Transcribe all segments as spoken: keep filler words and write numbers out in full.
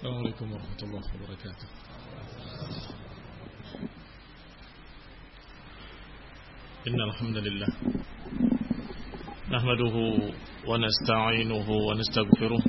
السلام عليكم ورحمة الله وبركاته. إن الحمد لله نحمده ونستعينه ونستغفره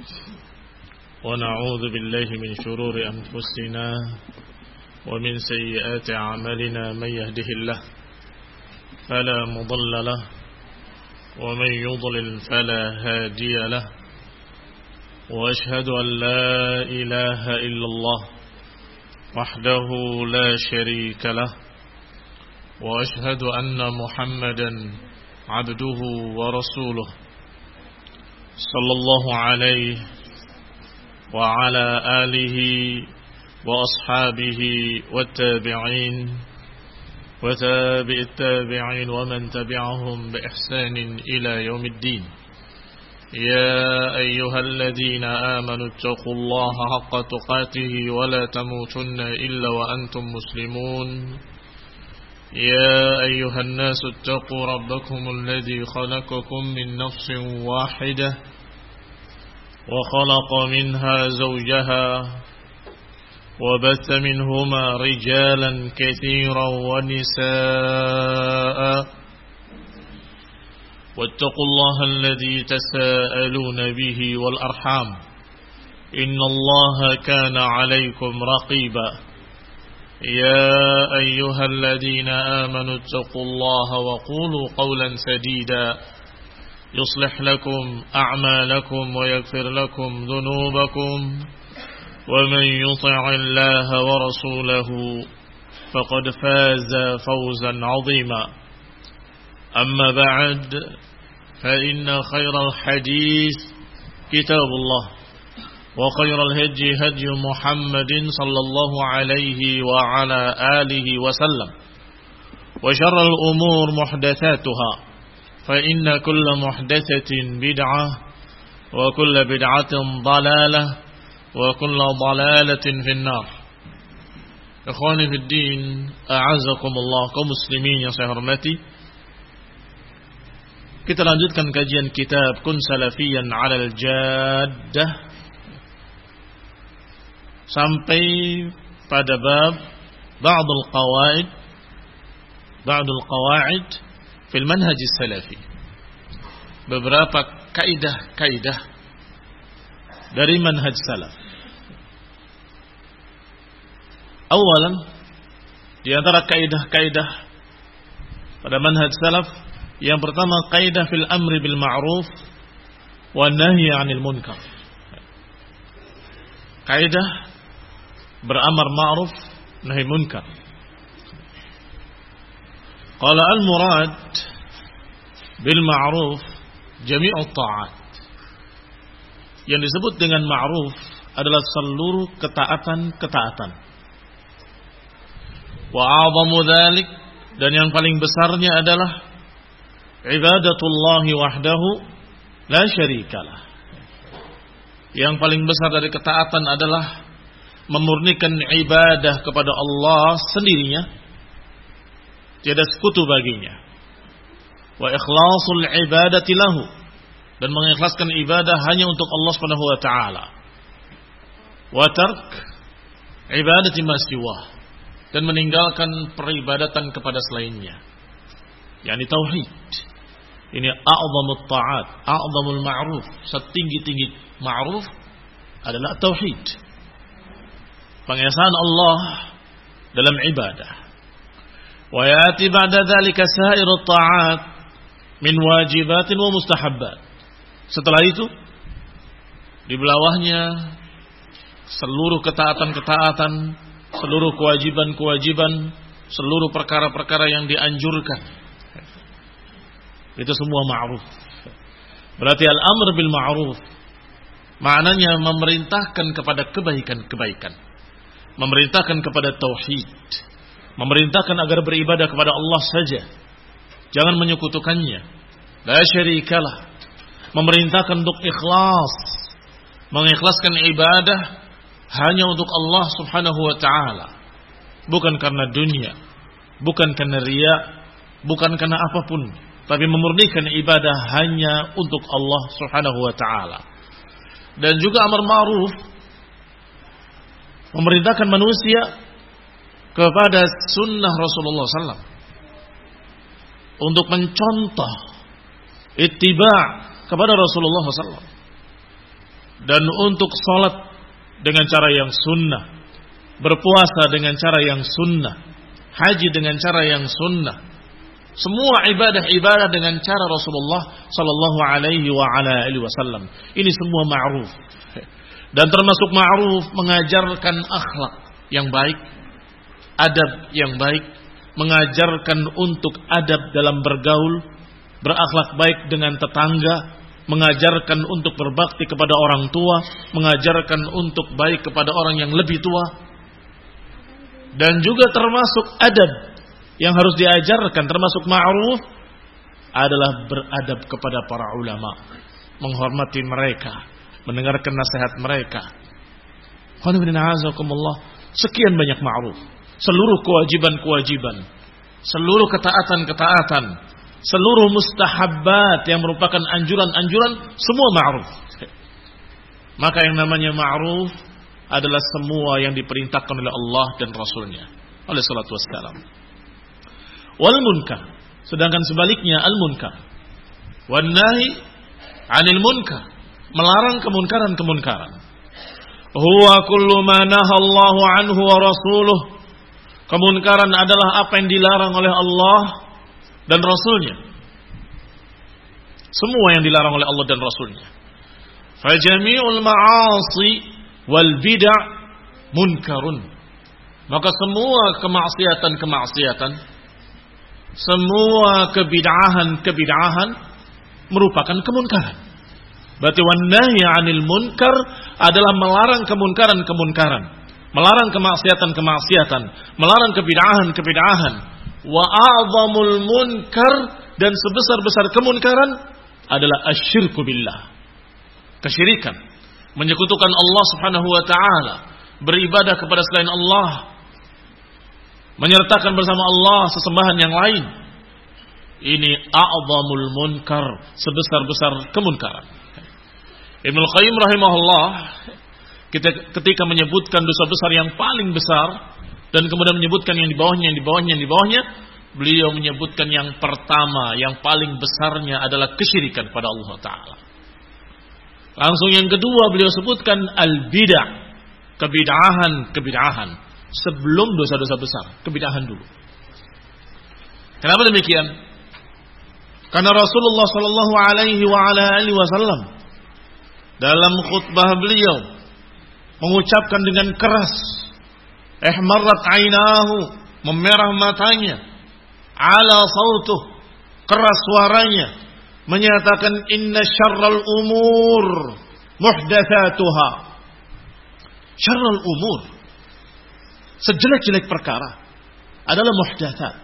ونعوذ بالله من شرور أنفسنا ومن سيئات أعمالنا. من يهده الله فلا مضل له ومن يضلل فلا هادي له، وأشهد أن لا إله إلا الله وحده لا شريك له، وأشهد أن محمدا عبده ورسوله صلى الله عليه وعلى آله وأصحابه والتابعين وتابع التابعين ومن تبعهم بإحسان إلى يوم الدين. يا أيها الذين آمنوا اتقوا الله حق تقاته ولا تموتن إلا وأنتم مسلمون. يا أيها الناس اتقوا ربكم الذي خلقكم من نفس واحدة وخلق منها زوجها وبث منهما رجالا كثيرا ونساء، واتقوا الله الذي تساءلون به والأرحام إن الله كان عليكم رقيبا. يا أيها الذين آمنوا اتقوا الله وقولوا قولا سديدا يصلح لكم أعمالكم ويغفر لكم ذنوبكم، ومن يطع الله ورسوله فقد فاز فوزا عظيما. أما بعد، فإن خير الحديث كتاب الله، وخير الهدي هدي محمد صلى الله عليه وعلى آله وسلم، وشر الأمور محدثاتها، فإن كل محدثة بدعة وكل بدعة ضلالة وكل ضلالة في النار. Ikhwani fi din, a'azzakumullah, kaum muslimin yang saya hormati. Kita lanjutkan kajian kitab Kun Salafiyan 'alal Jaddah sampai pada bab Ba'dul Qawaid Ba'dul Qawaid fil Manhaj Salafi. Beberapa kaidah-kaidah dari manhaj salaf. Awalan, di antara kaidah-kaidah pada manhaj salaf, yang pertama kaidah fil amri bil ma'ruf wa nahyi 'anil munkar. Kaidah beramar ma'ruf nahi munkar. Qala al murad bil ma'ruf jami'ut ta'at. Yang disebut dengan ma'ruf adalah seluruh ketaatan-ketaatan. Wa a'zamu dzalik, dan yang paling besarnya adalah ibadatullahi wahdahu la syarikalah. Yang paling besar dari ketaatan adalah memurnikan ibadah kepada Allah sendirinya, tiada sekutu baginya. Wa ikhlasul ibadati lahu, dan mengikhlaskan ibadah hanya untuk Allah Subhanahu wa taala. Wa tark ibadati ma siwa, dan meninggalkan peribadatan kepada selainnya, yakni tauhid. Ini a'zamut ta'at, a'zamul ma'ruf, setinggi-tinggi ma'ruf adalah tauhid, pengesaan Allah dalam ibadah. Wa yati ba'da dzalika sa'irut ta'at min wajibatin wa mustahabbat. Setelah itu di bawahnya seluruh ketaatan-ketaatan, seluruh kewajiban-kewajiban, seluruh perkara-perkara yang dianjurkan. Itu semua ma'ruf. Berarti al-amr bil ma'ruf maknanya memerintahkan kepada kebaikan-kebaikan, memerintahkan kepada tauhid, memerintahkan agar beribadah kepada Allah saja, jangan menyekutukannya, la syarikalah, memerintahkan untuk ikhlas, mengikhlaskan ibadah hanya untuk Allah Subhanahu wa taala, bukan karena dunia, bukan karena riya, bukan karena apapun, tapi memurnikan ibadah hanya untuk Allah Subhanahu wa taala. Dan juga amar ma'ruf memerintahkan manusia kepada sunnah Rasulullah sallallahu alaihi wasallam, untuk mencontoh ittiba' kepada Rasulullah sallallahu alaihi wasallam, dan untuk salat dengan cara yang sunnah, berpuasa dengan cara yang sunnah, haji dengan cara yang sunnah, semua ibadah-ibadah dengan cara Rasulullah sallallahu alaihi wa ala alihi wasallam. Ini semua ma'ruf. Dan termasuk ma'ruf mengajarkan akhlak yang baik, adab yang baik, mengajarkan untuk adab dalam bergaul, berakhlak baik dengan tetangga, mengajarkan untuk berbakti kepada orang tua, mengajarkan untuk baik kepada orang yang lebih tua. Dan juga termasuk adab yang harus diajarkan, termasuk ma'ruf, adalah beradab kepada para ulama, menghormati mereka, mendengarkan nasihat mereka. Sekian banyak ma'ruf, seluruh kewajiban-kewajiban, seluruh ketaatan-ketaatan, seluruh mustahabbat yang merupakan anjuran-anjuran, semua ma'ruf. Maka yang namanya ma'ruf adalah semua yang diperintahkan oleh Allah dan Rasulnya alaihi salatu wassalam. Wal munkar, sedangkan sebaliknya al munkar, wan nahi 'anil munkar, melarang kemunkaran-kemunkaran. Huwa kullu ma nahallahu anhu wa rasuluh. Kemunkaran adalah apa yang dilarang oleh Allah dan Rasulnya. Semua yang dilarang oleh Allah dan Rasulnya. Fajami'ul ma'asi wal bid'ah munkarun. Maka semua kemaksiatan-kemaksiatan, semua kebid'ahan-kebid'ahan merupakan kemunkaran. Berarti wan-nahyi 'anil munkar adalah melarang kemunkaran-kemunkaran, melarang kemaksiatan-kemaksiatan, melarang kebid'ahan-kebid'ahan. Wa a'zamul munkar, dan sebesar-besar kemunkaran adalah asyirku billah, kesyirikan, menyekutukan Allah Subhanahu wa taala, beribadah kepada selain Allah, menyertakan bersama Allah sesembahan yang lain. Ini a'zamul munkar, sebesar-besar kemunkaran. Ibnu Qayyim rahimahullah ketika menyebutkan dosa besar yang paling besar dan kemudian menyebutkan yang di bawahnya, yang di bawahnya, yang di bawahnya, beliau menyebutkan yang pertama, yang paling besarnya adalah kesyirikan pada Allah Ta'ala. Langsung yang kedua beliau sebutkan al-bid'ah, kebid'ahan-kebid'ahan, sebelum dosa-dosa besar, kebid'ahan dulu. Kenapa demikian? Karena Rasulullah sallallahu alaihi wa ala alihi wasallam dalam khutbah beliau mengucapkan dengan keras, ihmarrat ainahu, memerah matanya, ala sautuh, keras suaranya, menyatakan inna syarral umur muhdatsatuha. Syarral umur, sejelek-jelek perkara adalah muhdatsat.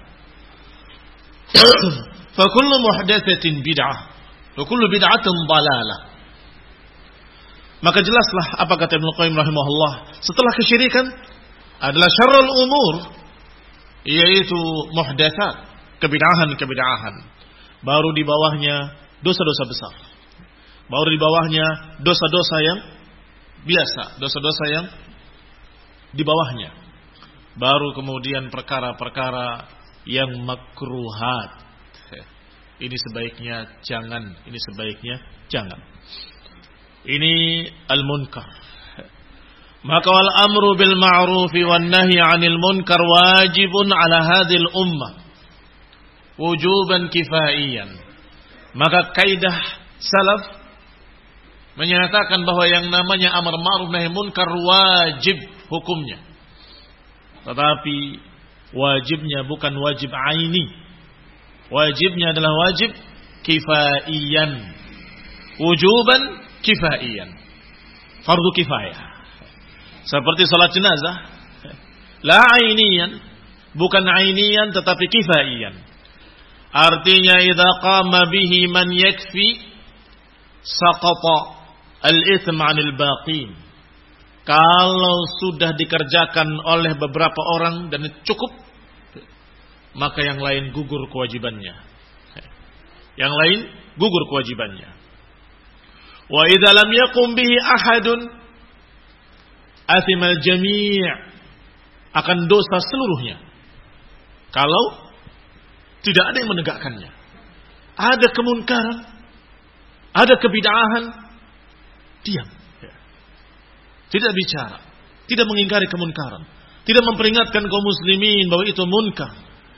Fa kullu muhdatsatin bid'ah wa kullu bid'atin dhalalah. Maka jelaslah apa kata Ibnu Qayyim rahimahullah, setelah kesyirikan adalah syarrul umur, yaitu muhdatsat, kebid'ahan-kebid'ahan. Baru di bawahnya dosa-dosa besar. Baru di bawahnya dosa-dosa yang biasa, dosa-dosa yang di bawahnya. Baru kemudian perkara-perkara yang makruhat. Ini sebaiknya jangan, ini sebaiknya jangan. Ini al-munkar. Maka wal amru bil ma'ruf wan nahyi 'anil munkar wajibun 'ala hadhil ummah wujuban kifaiyan. Maka kaidah salaf menyatakan bahwa yang namanya amar ma'ruf nahi munkar wajib hukumnya. Tetapi wajibnya bukan wajib aini. Wajibnya adalah wajib kifaiyan. Wujuban kifaiyan, fardu kifayah. Seperti salat jenazah, la ainiyan, bukan ainiyan tetapi kifaiyan. Artinya idza qama bihi man yakfi saqata al-itsm 'anil baqin. Kalau sudah dikerjakan oleh beberapa orang dan cukup, maka yang lain gugur kewajibannya. Yang lain gugur kewajibannya. Wa idza lam yaqum bihi ahadun, athimal jami', akan dosa seluruhnya. Kalau tidak ada yang menegakkannya. Ada kemunkaran, ada kebid'ahan, diam. Tidak bicara, tidak mengingkari kemunkaran, tidak memperingatkan kaum muslimin bahwa itu munkar.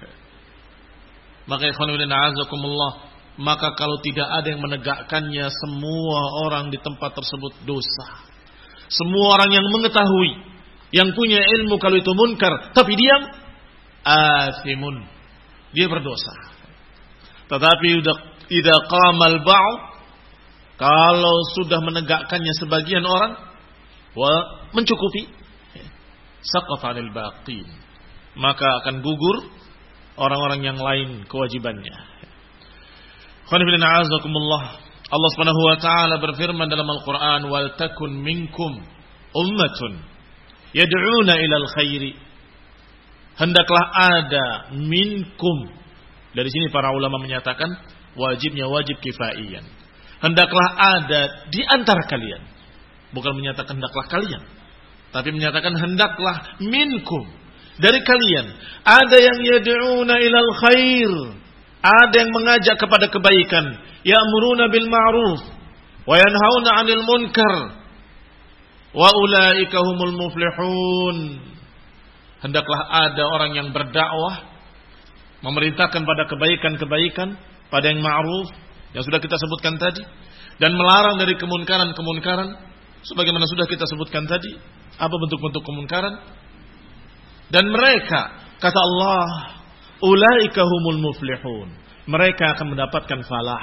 Maka ikhwan fillah a'azakumullah, maka kalau tidak ada yang menegakkannya, semua orang di tempat tersebut dosa. Semua orang yang mengetahui, yang punya ilmu kalau itu munkar, tapi diam, athimun, dia berdosa. Tetapi idza qamal ba'd, kalau sudah menegakkannya sebagian orang, wa mencukupi, saqata 'anil baqin, maka akan gugur orang-orang yang lain kewajibannya. Khonifillah a'azakumullah, Allah Subhanahu wa taala berfirman dalam Al-Qur'an, wal takun minkum ummatun yad'una ilal khairi, hendaklah ada minkum. Dari sini para ulama menyatakan wajibnya wajib kifaiyan. Hendaklah ada di antara kalian. Bukan menyatakan hendaklah kalian, tapi menyatakan hendaklah minkum, dari kalian ada yang yad'una ilal khair, ada yang mengajak kepada kebaikan, ya'muruna bil ma'ruf wa yanhauna 'anil munkar wa ulaika humul muflihun. Hendaklah ada orang yang berdakwah, memerintahkan pada kebaikan-kebaikan, pada yang ma'ruf yang sudah kita sebutkan tadi, dan melarang dari kemunkaran-kemunkaran sebagaimana sudah kita sebutkan tadi, apa bentuk-bentuk kemunkaran. Dan mereka, kata Allah, ulaika humul muflihun, mereka akan mendapatkan falah.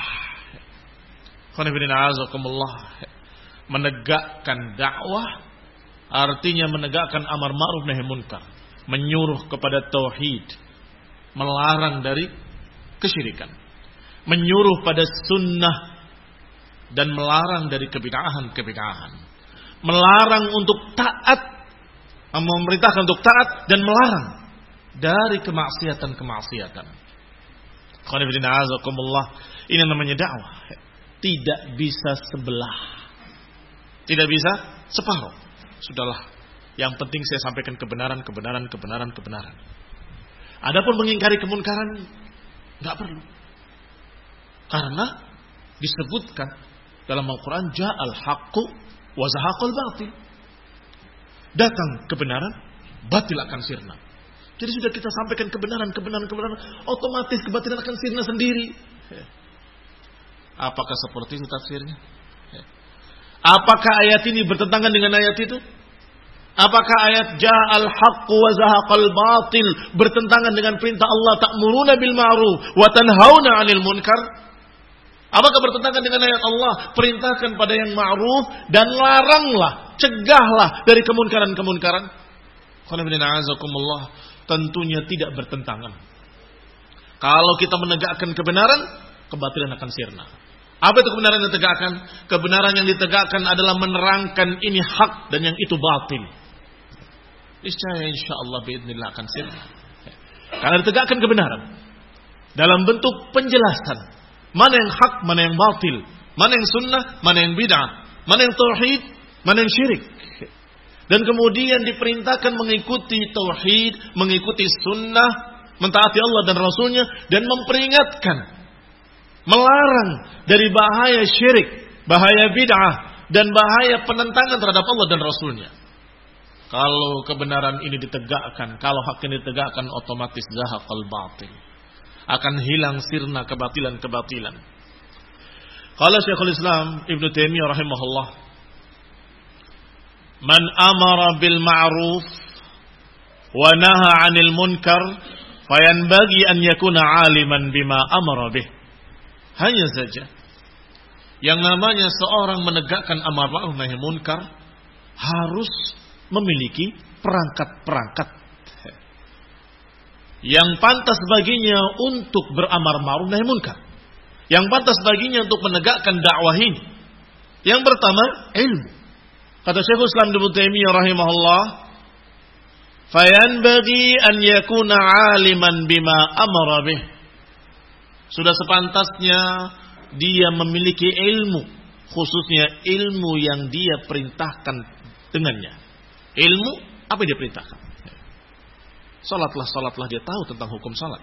Menegakkan dakwah artinya menegakkan amar ma'ruf nahi munkar, menyuruh kepada tauhid, melarang dari kesyirikan, menyuruh pada sunnah, dan melarang dari kebid'ahan-kebid'ahan, melarang untuk taat, memerintahkan untuk taat, dan melarang dari kemaksiatan-kemaksiatan. Ini namanya dakwah. Tidak bisa sebelah, tidak bisa separuh. Sudahlah, yang penting saya sampaikan kebenaran, kebenaran, kebenaran, kebenaran. Adapun mengingkari kemunkaran, nggak perlu, karena disebutkan dalam Al-Quran, ja'al haqqu wa zahaqal batil. Datang kebenaran, batil akan sirna. Jadi sudah kita sampaikan kebenaran, kebenaran, kebenaran, otomatis kebatilan akan sirna sendiri. Apakah seperti itu tafsirnya? Apakah ayat ini bertentangan dengan ayat itu? Apakah ayat ja'al haqqu wa zahaqal batil bertentangan dengan perintah Allah, ta'muruna bil ma'ruf wa tanhauna 'anil munkar? Apakah bertentangan dengan ayat Allah, perintahkan pada yang ma'ruf dan laranglah, cegahlah dari kemunkaran-kemunkaran? Tentunya tidak bertentangan. Kalau kita menegakkan kebenaran, kebatilan akan sirna. Apa itu kebenaran yang ditegakkan? Kebenaran yang ditegakkan adalah menerangkan ini hak dan yang itu batil. Niscaya insyaallah biidznillah akan sirna. Karena ditegakkan kebenaran dalam bentuk penjelasan. Mana yang hak, mana yang batil, mana yang sunnah, mana yang bid'ah, mana yang tauhid, mana yang syirik. Dan kemudian diperintahkan mengikuti tauhid, mengikuti sunnah, mentaati Allah dan Rasulnya, dan memperingatkan, melarang dari bahaya syirik, bahaya bid'ah, dan bahaya penentangan terhadap Allah dan Rasulnya. Kalau kebenaran ini ditegakkan, kalau hak ini ditegakkan, otomatis zahaqal batil, akan hilang sirna kebatilan-kebatilan. Qala Syekhul Islam Ibnu Taimiyah rahimahullah, man amara bil ma'ruf wa naha 'anil munkar fayanbaghi an yakuna 'aliman bima amara bih. Hanya saja yang namanya seorang menegakkan amar ma'ruf nahi munkar harus memiliki perangkat-perangkat yang pantas baginya untuk beramar ma'ruf nahi munkar, yang pantas baginya untuk menegakkan dakwah ini. Yang pertama, ilmu. Kata Syekhul Islam Ibnu Taimiyah rahimahullah, fayanbaghi an yakuna 'aliman bima amara bih. Sudah sepantasnya dia memiliki ilmu, khususnya ilmu yang dia perintahkan dengannya. ilmu apa yang dia perintahkan. Salatlah, salatlah, dia tahu tentang hukum salat.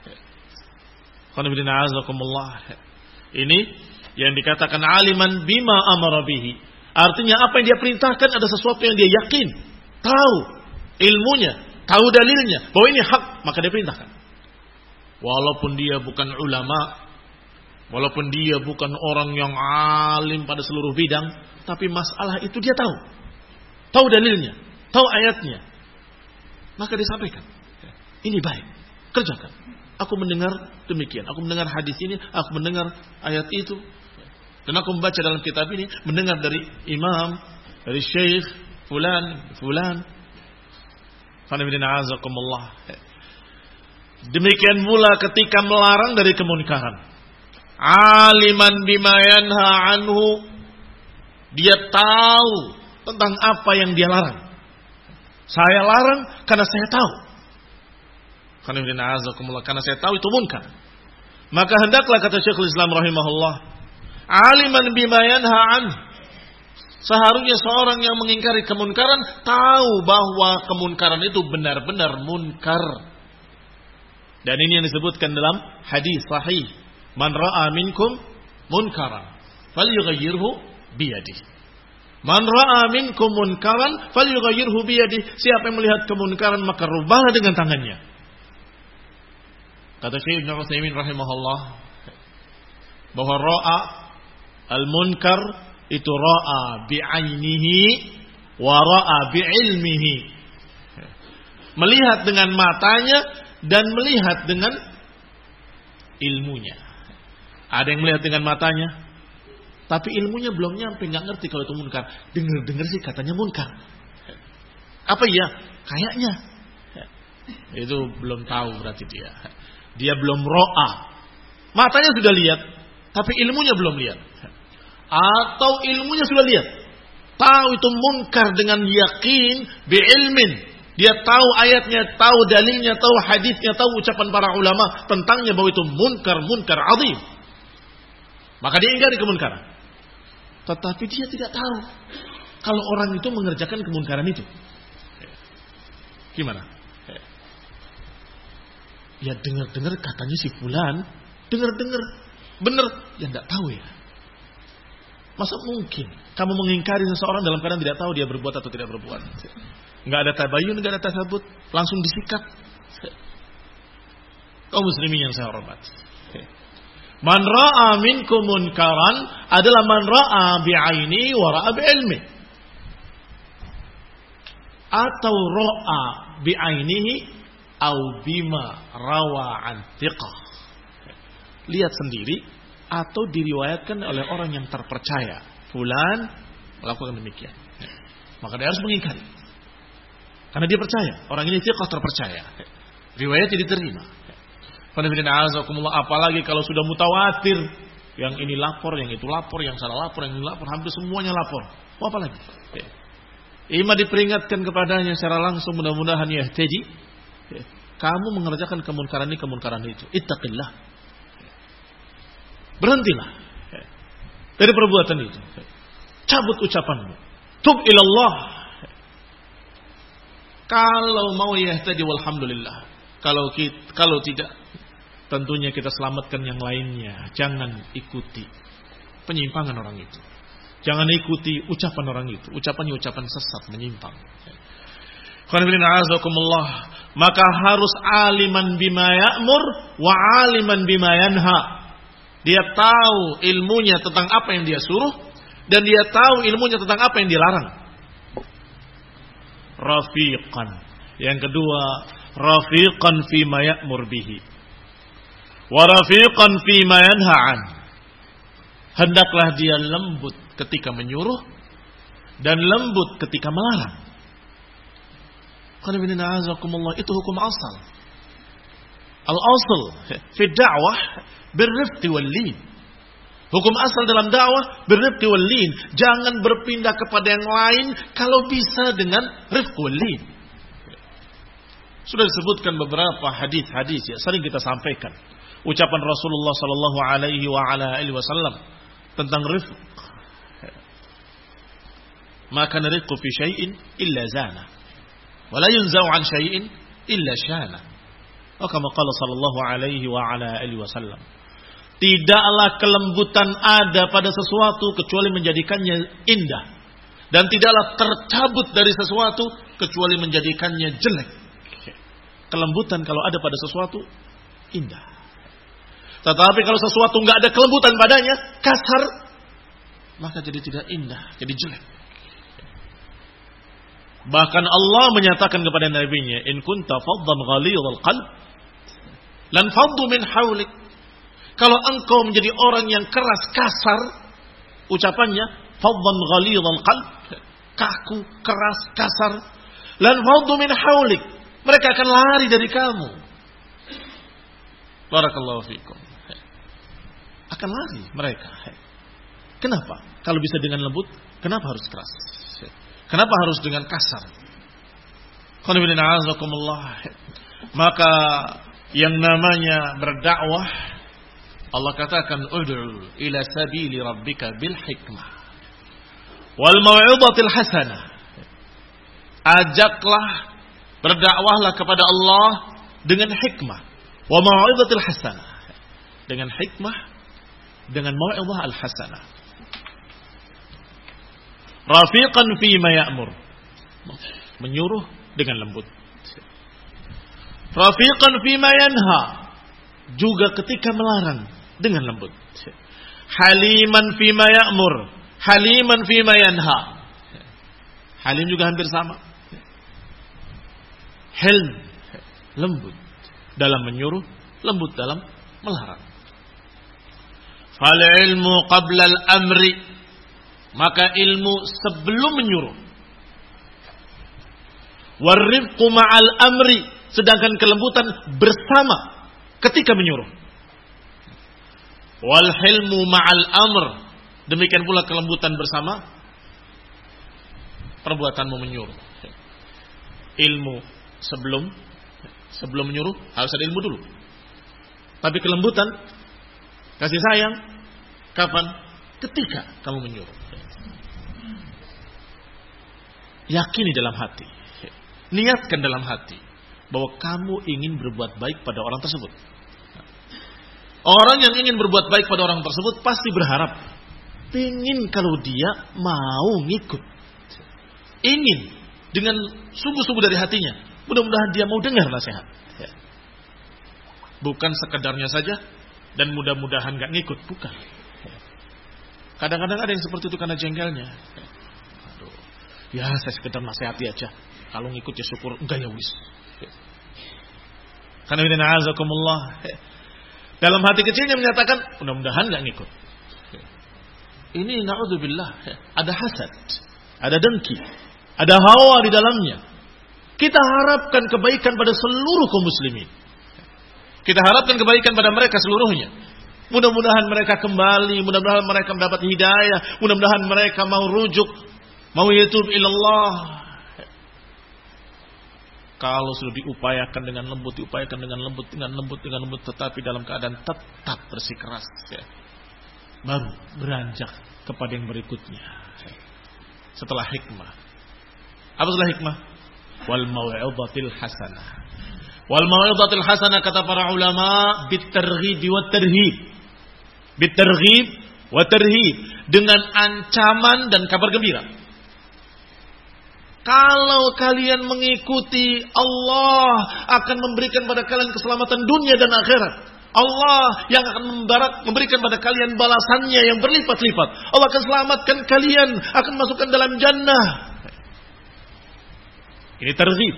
Ini yang dikatakan aliman bima amara bihi. Artinya apa yang dia perintahkan ada sesuatu yang dia yakin, tahu ilmunya, tahu dalilnya bahwa ini hak, maka dia perintahkan. Walaupun dia bukan ulama, walaupun dia bukan orang yang alim pada seluruh bidang, tapi masalah itu dia tahu. Tahu dalilnya, tahu ayatnya. Maka disampaikan. Ini baik, kerjakan. Aku mendengar demikian, aku mendengar hadis ini, aku mendengar ayat itu. Dan aku membaca dalam kitab ini, mendengar dari imam, dari syekh, fulan, fulan. Demikian pula ketika melarang dari kemunkaran. Aliman bima yanha anhu. Dia tahu tentang apa yang dia larang. Saya larang karena saya tahu. Karena saya tahu itu munkar. Maka hendaklah, kata Syekhul Islam rahimahullah, aliman bima yanha anhu. Seharusnya seorang yang mengingkari kemunkaran tahu bahwa kemunkaran itu benar-benar munkar. Dan ini yang disebutkan dalam hadis sahih, man ra'a minkum munkaran falyughayyirhu biyadihi. Man ra'a minkum munkaran falyughayyirhu biyadihi. Siapa yang melihat kemunkaran maka rubahlah dengan tangannya. Kata Syekh Ibnu Utsaimin rahimahullah bahwa ra'a al-munkar itu ra'a bi'ainihi wa ra'a bi'ilmihi. Melihat dengan matanya dan melihat dengan ilmunya. Ada yang melihat dengan matanya, tapi ilmunya belum nyampe, nggak ngerti kalau itu munkar. Dengar-dengar sih katanya munkar. Apa ya? Kayaknya. Itu belum tahu berarti dia. Dia belum ro'a. Matanya sudah lihat, tapi ilmunya belum lihat. Atau ilmunya sudah lihat, tahu itu munkar dengan yakin, bi'ilmin. Dia tahu ayatnya, tahu dalilnya, tahu hadisnya, tahu ucapan para ulama tentangnya bahwa itu munkar, munkar azim. Maka dia ingkari kemunkaran. Tetapi dia tidak tahu kalau orang itu mengerjakan kemunkaran itu. Gimana? Ya dengar-dengar katanya si fulan, dengar-dengar benar, ya tidak tahu ya. Masa mungkin kamu mengingkari seseorang dalam keadaan tidak tahu dia berbuat atau tidak berbuat? Enggak ada tabayun, enggak ada tasabut, langsung disikat. Kaum muslimin yang saya hormati. Man ra'a minkum munkaran adalah man ra'a bi'aini wa ra'a bi'ilmi. Atau ra'a bi'ainihi au bima rawa an thiqah. Lihat sendiri atau diriwayatkan oleh orang yang terpercaya. Fulan melakukan demikian. Maka dia harus mengingkari. Karena dia percaya, orang ini thiqah, terpercaya. Riwayatnya diterima. Apalagi kalau sudah mutawatir, yang ini lapor, yang itu lapor, yang salah lapor, yang ini lapor, hampir semuanya lapor. Oh, apa lagi? Ima diperingatkan kepadanya secara langsung, mudah-mudahan ya teji. Kamu mengerjakan kemunkaran ini, kemunkaran itu. Ittaqillah. Berhentilah dari perbuatan itu. Cabut ucapanmu. Tub ilallah. Kalau mau yahtadi walhamdulillah. Kalau kita, kalau tidak, tentunya kita selamatkan yang lainnya. Jangan ikuti penyimpangan orang itu. Jangan ikuti ucapan orang itu. Ucapannya ucapan sesat, menyimpang. Maka harus aliman bima ya'mur wa aliman bima yanha. Dia tahu ilmunya tentang apa yang dia suruh, dan dia tahu ilmunya tentang apa yang dilarang. Rafiqan. Yang kedua, rafiqan fima ya'mur bihi wa rafiqan fima yanha an. Hendaklah dia lembut ketika menyuruh dan lembut ketika melarang. Itu hukum asal. Al-asal fi da'wah birrifqi wal lin. Hukum asal dalam dakwah birrifqi wal lin. Jangan berpindah kepada yang lain kalau bisa dengan rifq wal lin. Sudah disebutkan beberapa hadis-hadis ya, sering kita sampaikan. Ucapan Rasulullah sallallahu alaihi wa ala alihi wasallam tentang rifq. maka nariqu fi syai'in illa zana. Wa la yunza'u an syai'in illa syana. Oh, kama qala sallallahu alaihi wa ala alihi wasallam. Tidaklah kelembutan ada pada sesuatu kecuali menjadikannya indah. Dan tidaklah tercabut dari sesuatu kecuali menjadikannya jelek. Kelembutan kalau ada pada sesuatu indah. Tetapi kalau sesuatu enggak ada kelembutan padanya, kasar, maka jadi tidak indah, jadi jelek. Bahkan Allah menyatakan kepada nabinya, "In kunta faddan ghalidhal qalb, lan faddu min hawlik." Kalau engkau menjadi orang yang keras, kasar ucapannya, faddan ghalidhal qalb, kaku, keras, kasar, lan faddu min hawlik, mereka akan lari dari kamu. Barakallahu fikum. Akan lari mereka. Kenapa? Kalau bisa dengan lembut, kenapa harus keras? Kenapa harus dengan kasar? Maka yang namanya berdakwah, Allah katakan ud'u ila sabili rabbika bil hikmah wal mau'izatil hasanah. Ajaklah, berdakwahlah kepada Allah dengan hikmah wa mau'izatil hasanah. Dengan hikmah, dengan mau'izah al-hasanah. Rafiqan fima ya'mur, menyuruh dengan lembut. Rafiqan fima yanha, juga ketika melarang dengan lembut. Haliman fima ya'mur, haliman fima yanha. Halim juga hampir sama. Hilm, lembut dalam menyuruh, lembut dalam melarang. Fal ilmu qabla al-amri, maka ilmu sebelum menyuruh. Warifqu ma'al amri, sedangkan kelembutan bersama ketika menyuruh. Wal hilmu ma'al amr, demikian pula kelembutan bersama perbuatanmu menyuruh. Ilmu sebelum sebelum menyuruh harus ada ilmu dulu. Tapi kelembutan, kasih sayang, kapan? Ketika kamu menyuruh. Yakini dalam hati, niatkan dalam hati bahwa kamu ingin berbuat baik pada orang tersebut. Orang yang ingin berbuat baik pada orang tersebut pasti berharap, ingin kalau dia mau ngikut, ingin dengan sungguh-sungguh dari hatinya, mudah-mudahan dia mau dengar nasihat. Bukan sekedarnya saja dan mudah-mudahan gak ngikut, bukan. Kadang-kadang ada yang seperti itu karena jengkelnya. Ya, saya sekedar nasihati aja. Kalau ngikut ya syukur, enggak ya wis. Karena ini na'azakumullah. Dalam hati kecilnya menyatakan, mudah-mudahan enggak ngikut. Ini na'udzubillah. Ada hasad, ada dengki, ada hawa di dalamnya. Kita harapkan kebaikan pada seluruh kaum muslimin. Kita harapkan kebaikan pada mereka seluruhnya. Mudah-mudahan mereka kembali, mudah-mudahan mereka mendapat hidayah, mudah-mudahan mereka mau rujuk, mau yatub ilallah. Kalau sudah diupayakan dengan lembut, diupayakan dengan lembut, dengan lembut, dengan lembut, tetapi dalam keadaan tetap bersikeras, ya, baru beranjak kepada yang berikutnya. Setelah hikmah. Apa setelah hikmah? Wal mau'izatil hasanah. Wal mau'izatil hasanah kata para ulama, bitarghib wa tarhib. Bitarghib wa tarhib, dengan ancaman dan kabar gembira. Kalau kalian mengikuti, Allah akan memberikan pada kalian keselamatan dunia dan akhirat. Allah yang akan membarak, memberikan pada kalian balasannya yang berlipat-lipat. Allah akan selamatkan kalian, akan masukkan dalam jannah. Ini targhib.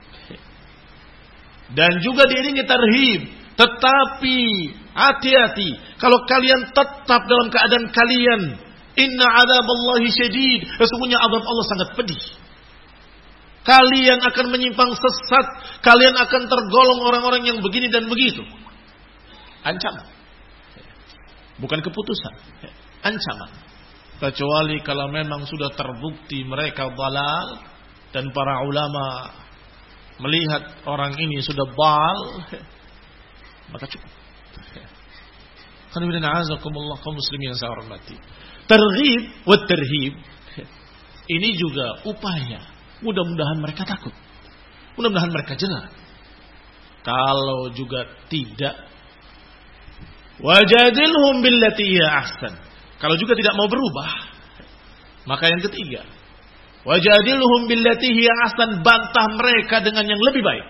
Dan juga diiringi tarhib. Tetapi hati-hati, kalau kalian tetap dalam keadaan kalian, inna adzaballahi syadid, sesungguhnya azab Allah sangat pedih. Kalian akan menyimpang sesat, kalian akan tergolong orang-orang yang begini dan begitu. Ancaman. Bukan keputusan, ancaman. Kecuali kalau memang sudah terbukti mereka dalal dan para ulama melihat orang ini sudah dal, maka cukup. Qanibina azakumullah kaum muslimin yang saya hormati. Targhib wa tarhib Ini juga upaya. Mudah-mudahan mereka takut. Mudah-mudahan mereka jengah. Kalau juga tidak, wajadilhum billati hiya ahsan. Kalau juga tidak mau berubah, maka yang ketiga, wajadilhum billati hiya ahsan, bantah mereka dengan yang lebih baik.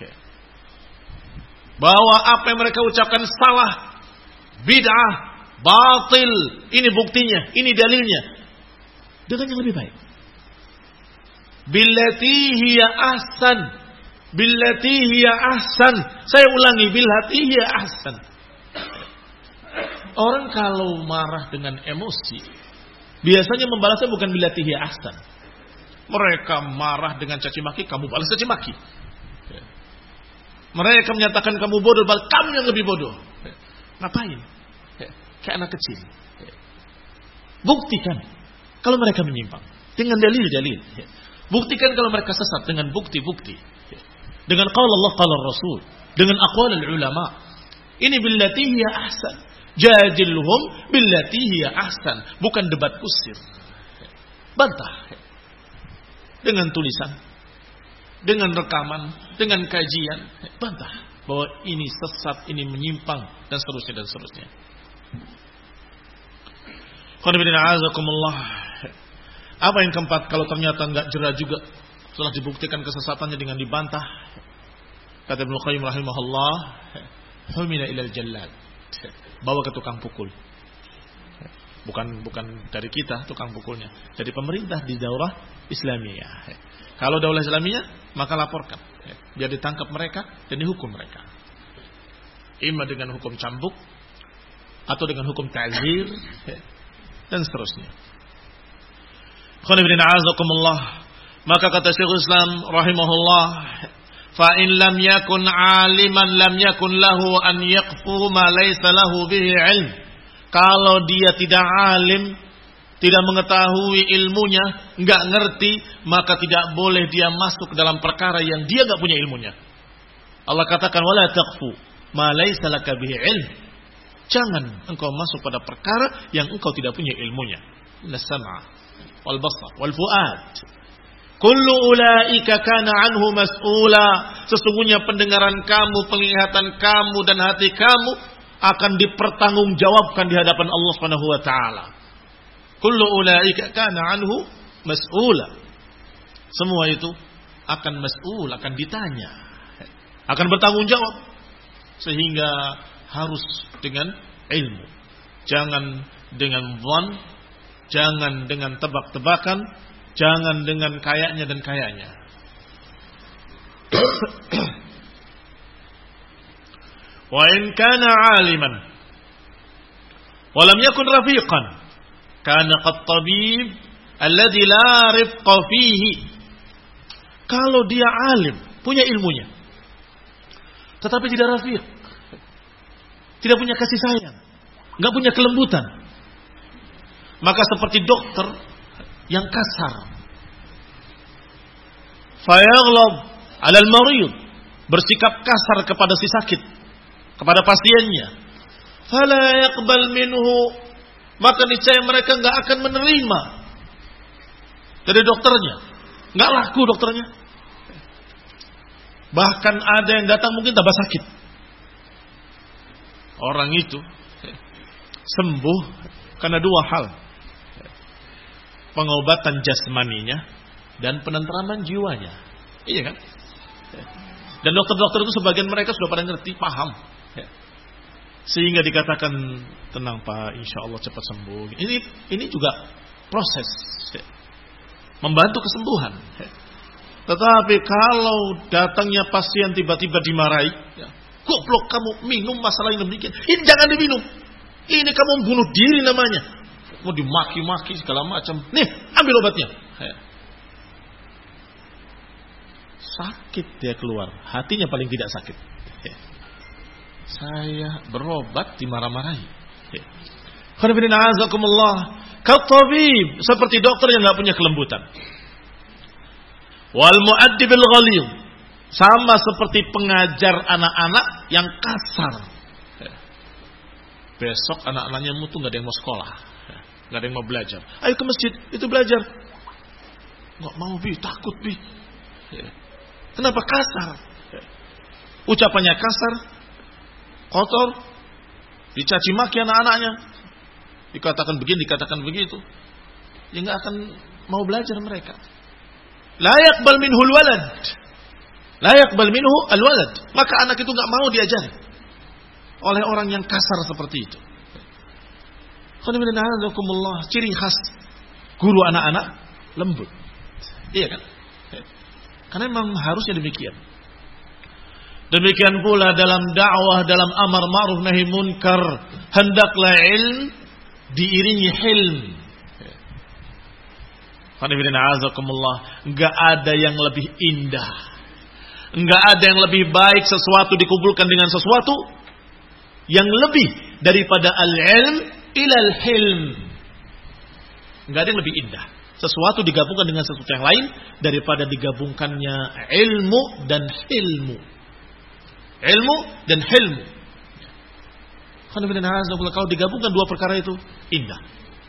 Bahwa apa yang mereka ucapkan salah, bid'ah, batil, ini buktinya, ini dalilnya, dengan yang lebih baik. Billati hiya ahsan, billati hiya ahsan. Saya ulangi, billati hiya ahsan. Orang kalau marah dengan emosi, biasanya membalasnya bukan billati hiya ahsan. Mereka marah dengan caci maki, kamu balas caci maki. Mereka menyatakan kamu bodoh, balas kamu yang lebih bodoh. Ngapain? Kayak anak kecil. Buktikan kalau mereka menyimpang dengan dalil-dalil. Buktikan kalau mereka sesat dengan bukti-bukti. Dengan qaul Allah, qaul Rasul, dengan aqwalul ulama. Ini billati hiya ahsan. Jadilhum billati hiya ahsan, bukan debat kusir. Bantah. Dengan tulisan, dengan rekaman, dengan kajian, bantah bahwa ini sesat, ini menyimpang, dan seterusnya dan seterusnya. Apa yang keempat, kalau ternyata enggak jerah juga setelah dibuktikan kesesatannya dengan dibantah, kata Ibnu Qayyim rahimahullah, humila ilal jallad, bawa ke tukang pukul. Bukan bukan dari kita tukang pukulnya, dari pemerintah di daurah Islamiyah. Kalau daurah Islamiyah, maka laporkan, biar ditangkap mereka dan dihukum mereka. Ima dengan hukum cambuk atau dengan hukum ta'zir dan seterusnya. Maka kata Syekhul Islam rahimahullah, fa in lam yakun aliman lam yakun lahu an yaqfu ma laysa lahu bihi ilm. Kalau dia tidak alim, tidak mengetahui ilmunya, enggak ngerti, maka tidak boleh dia masuk ke dalam perkara yang dia enggak punya ilmunya. Allah katakan wala taqfu ma laysa laka bihi ilm. Jangan engkau masuk pada perkara yang engkau tidak punya ilmunya. Las-sam'a wal basar wal fuad. Kullu ulaika kana anhu mas'ula. Sesungguhnya pendengaran kamu, penglihatan kamu dan hati kamu akan dipertanggungjawabkan di hadapan Allah Subhanahu wa taala. Kullu ulaika kana anhu mas'ula. Semua itu akan mas'ul, akan ditanya, akan bertanggung jawab. Sehingga harus dengan ilmu. Jangan dengan dhann, jangan dengan tebak-tebakan, jangan dengan kayaknya dan kayaknya. Wa in kana aliman wa lam yakun rafiqan kana qat-tabib alladhi la rifqa fihi. Kalau dia alim, punya ilmunya, tetapi tidak rafiq, tidak punya kasih sayang, enggak punya kelembutan, maka seperti dokter yang kasar. Fayaghlab 'ala al-marid, bersikap kasar kepada si sakit, kepada pasiennya. Fala yaqbal minhu, maka niscaya mereka enggak akan menerima dari dokternya. Enggak laku dokternya. Bahkan ada yang datang mungkin tambah sakit. Orang itu sembuh karena dua hal. Pengobatan jasmaninya dan penentraman jiwanya. Iya kan? Dan dokter-dokter itu sebagian mereka sudah pada ngerti, paham. Sehingga dikatakan, tenang Pak, insya Allah cepat sembuh. Ini ini juga proses membantu kesembuhan. Tetapi kalau datangnya pasien tiba-tiba dimarahi, goblok kamu minum masalah yang demikian, ini jangan diminum. Ini kamu bunuh diri namanya. Mau dimaki-maki segala macam. Nih, ambil obatnya. Sakit dia keluar, hatinya paling tidak sakit. Saya berobat dimarah-marahi. Khairuddin azakumullah. Katabib, seperti dokter yang enggak punya kelembutan. Wal mu'addibil ghalidh, sama seperti pengajar anak-anak yang kasar. Besok anak-anaknya mutu enggak ada yang mau sekolah, enggak ada yang mau belajar. Ayo ke masjid, itu belajar. Nggak mau bi, takut bi. Kenapa kasar? Ucapannya kasar, kotor, dicaci maki anak-anaknya, dikatakan begini, dikatakan begitu. Ya nggak akan mau belajar mereka. La yaqbal minhu al-walad. La yaqbal minhu al-walad. Maka anak itu nggak mau diajari oleh orang yang kasar seperti itu. Ciri khas guru anak-anak lembut. Iya kan? Karena memang harusnya demikian. Demikian pula dalam dakwah, dalam amar ma'ruf nahi munkar, hendaklah ilm diiringi hilm. Enggak ada yang lebih indah, enggak ada yang lebih baik sesuatu dikumpulkan dengan sesuatu yang lebih daripada al-ilm ilal hilm. Enggak ada yang lebih indah sesuatu digabungkan dengan sesuatu yang lain daripada digabungkannya ilmu dan hilmu. Ilmu dan hilmu. Kalau digabungkan dua perkara itu indah.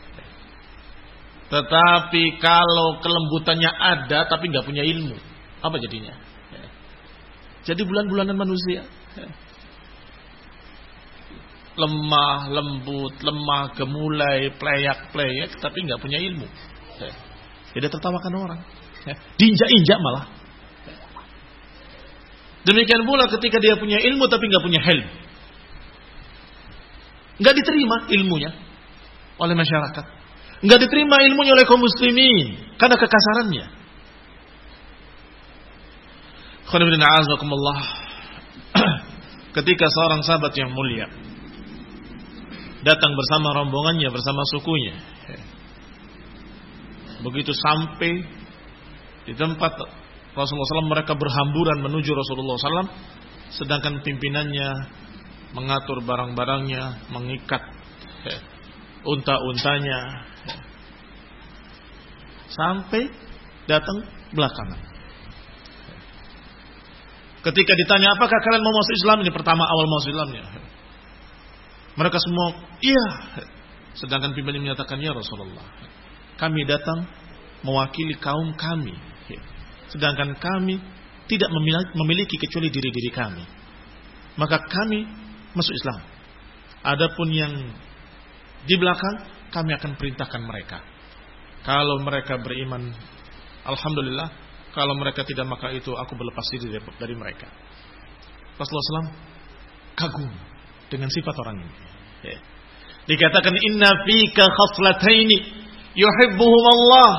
Tetapi kalau kelembutannya ada tapi nggak punya ilmu, apa jadinya? Jadi bulan-bulanan manusia. Lemah, lembut, lemah, gemulai, pleyak-pleyak, tapi nggak punya ilmu. Tidak tertawakan orang. Diinjak-injak malah. Demikian pula ketika dia punya ilmu tapi nggak punya hilm, nggak diterima ilmunya oleh masyarakat, nggak diterima ilmunya oleh kaum muslimin karena kekasarannya. Ketika seorang sahabat yang mulia datang bersama rombongannya, bersama sukunya, begitu sampai di tempat Rasulullah shallallahu alaihi wasallam, mereka berhamburan menuju Rasulullah shallallahu alaihi wasallam, sedangkan pimpinannya mengatur barang-barangnya, mengikat unta-untanya, sampai datang belakangan. Ketika ditanya, apakah kalian mau masuk Islam? Ini pertama awal masuk Islamnya. Mereka semua, iya. Sedangkan pimpinannya menyatakan, ya Rasulullah, kami datang mewakili kaum kami. Sedangkan kami tidak memiliki kecuali diri-diri kami. Maka kami masuk Islam. Adapun yang di belakang, kami akan perintahkan mereka. Kalau mereka beriman, alhamdulillah. Kalau mereka tidak, maka itu aku berlepas diri dari mereka. Rasulullah shallallahu alaihi wasallam kagum dengan sifat orang ini. Dikatakan, inna fika khaslataini yuhibbuhum Allah.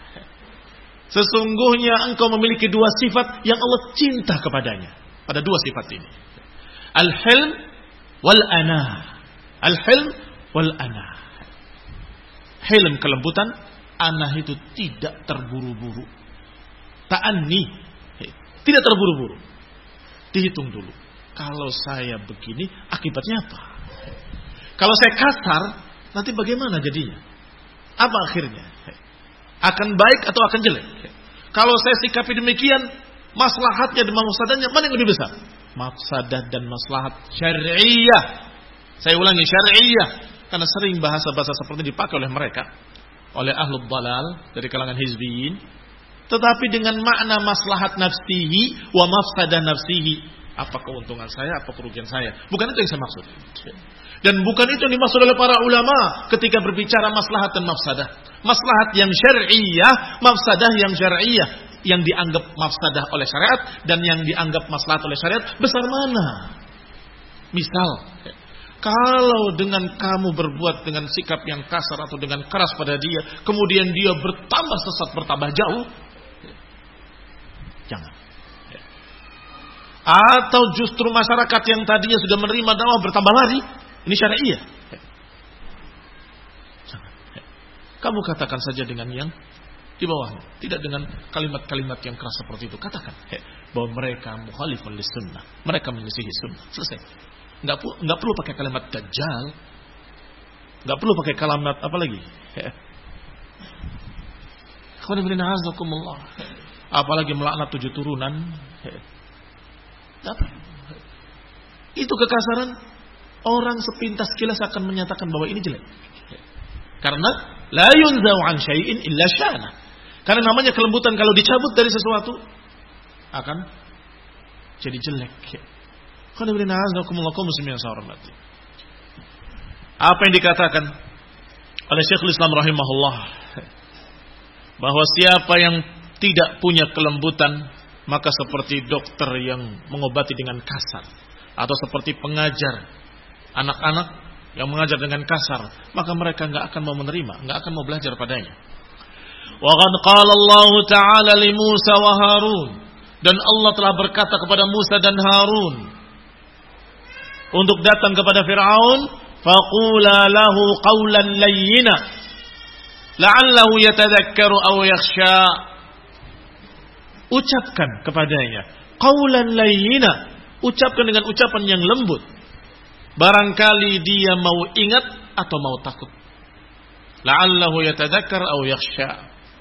Sesungguhnya engkau memiliki dua sifat yang Allah cinta kepadanya. Pada dua sifat ini, al-hilm wal-ana. Al-hilm wal-ana. Hilm kelembutan, ana itu tidak terburu-buru. Ta'anni, tidak terburu-buru. Dihitung dulu. Kalau saya begini, akibatnya apa? Kalau saya kasar, nanti bagaimana jadinya? Apa akhirnya? Akan baik atau akan jelek? Kalau saya sikapi demikian, maslahatnya dan mafsadahnya mana yang lebih besar? Mafsadah dan maslahat syar'iyah. Saya ulangi, syar'iyah. Karena sering bahasa-bahasa seperti dipakai oleh mereka, oleh ahlul dalal dari kalangan hizbiyin. Tetapi dengan makna maslahat nafsihi wa mafsadah nafsihi. Apa keuntungan saya, apa kerugian saya. Bukan itu yang saya maksud. Dan bukan itu yang dimaksud oleh para ulama ketika berbicara maslahat dan mafsadah. Maslahat yang syar'iyah, mafsadah yang syar'iyah. Yang dianggap mafsadah oleh syariat dan yang dianggap maslahat oleh syariat, besar mana? Misal, kalau dengan kamu berbuat dengan sikap yang kasar atau dengan keras pada dia, kemudian dia bertambah sesat, bertambah jauh, jangan. Atau justru masyarakat yang tadinya sudah menerima dakwah bertambah lari, ini syariah. Jangan. Kamu katakan saja dengan yang di bawahmu, tidak dengan kalimat-kalimat yang keras seperti itu. Katakan bahwa mereka mukhalifun lis-sunnah, mereka menyelisihi sunnah. Selesai. Enggak enggak perlu pakai kalimat dajjal. Enggak perlu pakai kalimat apa lagi? Apalagi melaknat tujuh turunan. Itu kekasaran. Orang sepintas kilas akan menyatakan bahwa ini jelek. Karena la yunzau an syai'in illa syana. Karena namanya kelembutan kalau dicabut dari sesuatu akan jadi jelek. Apa yang dikatakan oleh Syekhul Islam rahimahullah, bahwa siapa yang tidak punya kelembutan maka seperti dokter yang mengobati dengan kasar, atau seperti pengajar anak-anak yang mengajar dengan kasar, maka mereka enggak akan mau menerima, enggak akan mau belajar padanya. Wa qad qala Allah Ta'ala li Musa wa Harun, dan Allah telah berkata kepada Musa dan Harun untuk datang kepada Fir'aun, faqula lahu qawlan layyina la'allahu yatadhakkaru aw yakhsha. Ucapkan kepadanya qawlan layyina, ucapkan dengan ucapan yang lembut, barangkali dia mau ingat atau mau takut. La'allahu yatadhakkar aw yakhsha.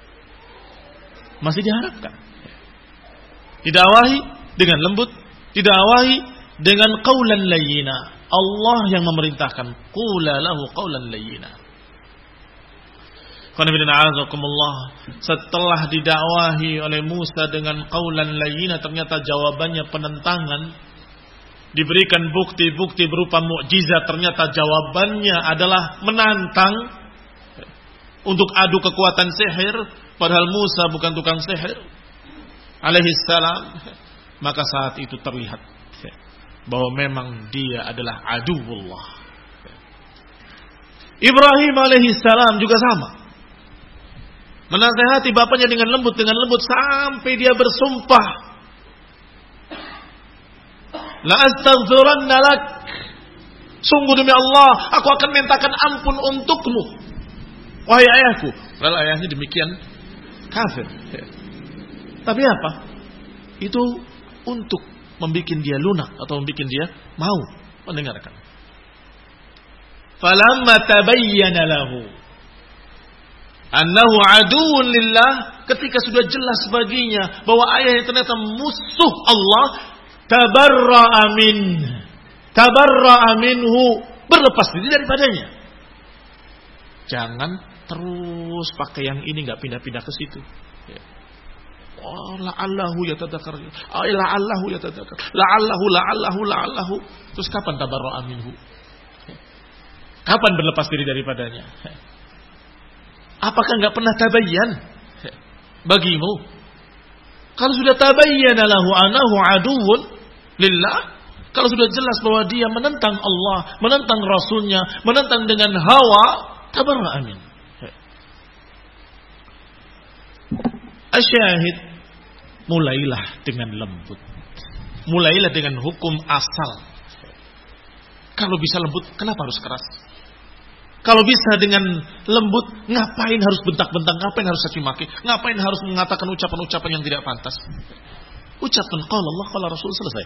Masih diharapkan. Didakwahi dengan lembut, didakwahi dengan qawlan layyina. Allah yang memerintahkan, qula lahu qawlan layyina. Setelah didakwahi oleh Musa dengan qawlan layyina, ternyata jawabannya penentangan. Diberikan bukti-bukti berupa mukjizat, ternyata jawabannya adalah menantang untuk adu kekuatan sihir, padahal Musa bukan tukang sihir alaihi salam. Maka saat itu terlihat bahwa memang dia adalah aduwullah. Ibrahim alaihi salam juga sama, menasihati bapaknya dengan lembut, dengan lembut sampai dia bersumpah, la astaghfiranna lak, sungguh demi Allah aku akan mintakan ampun untukmu wahai ayahku. Lalu ayahnya demikian kafir. Tapi apa? Itu untuk membuat dia lunak atau membuat dia mau mendengarkan. Falamma tabayyana lahu annahu aduwwun lillah, ketika sudah jelas baginya bahwa ayahnya ternyata musuh Allah, tabarra'a min tabarra'a minhu, berlepas diri daripadanya. Jangan terus pakai yang ini, enggak pindah-pindah ke situ. Ya. Oh, la'allahu yatadzakkar. Ay la'allahu yatadzakkar. La'allahu la'allahu la'allahu. Terus kapan tabarra'a minhu? Ya. Kapan berlepas diri daripadanya? Ya. Apakah enggak pernah tabayyan ya, bagimu? Kalau sudah tabayyana lahu anahu aduwwun lillah, kalau sudah jelas bahwa dia menentang Allah, menentang Rasulnya, menentang dengan hawa, tabarra'a min. Asyahid, mulailah dengan lembut, mulailah dengan hukum asal. Kalau bisa lembut, kenapa harus keras? Kalau bisa dengan lembut, ngapain harus bentak-bentak, ngapain harus caci maki, ngapain harus mengatakan ucapan-ucapan yang tidak pantas? Ucapkan qala Allah, qala Rasul, selesai.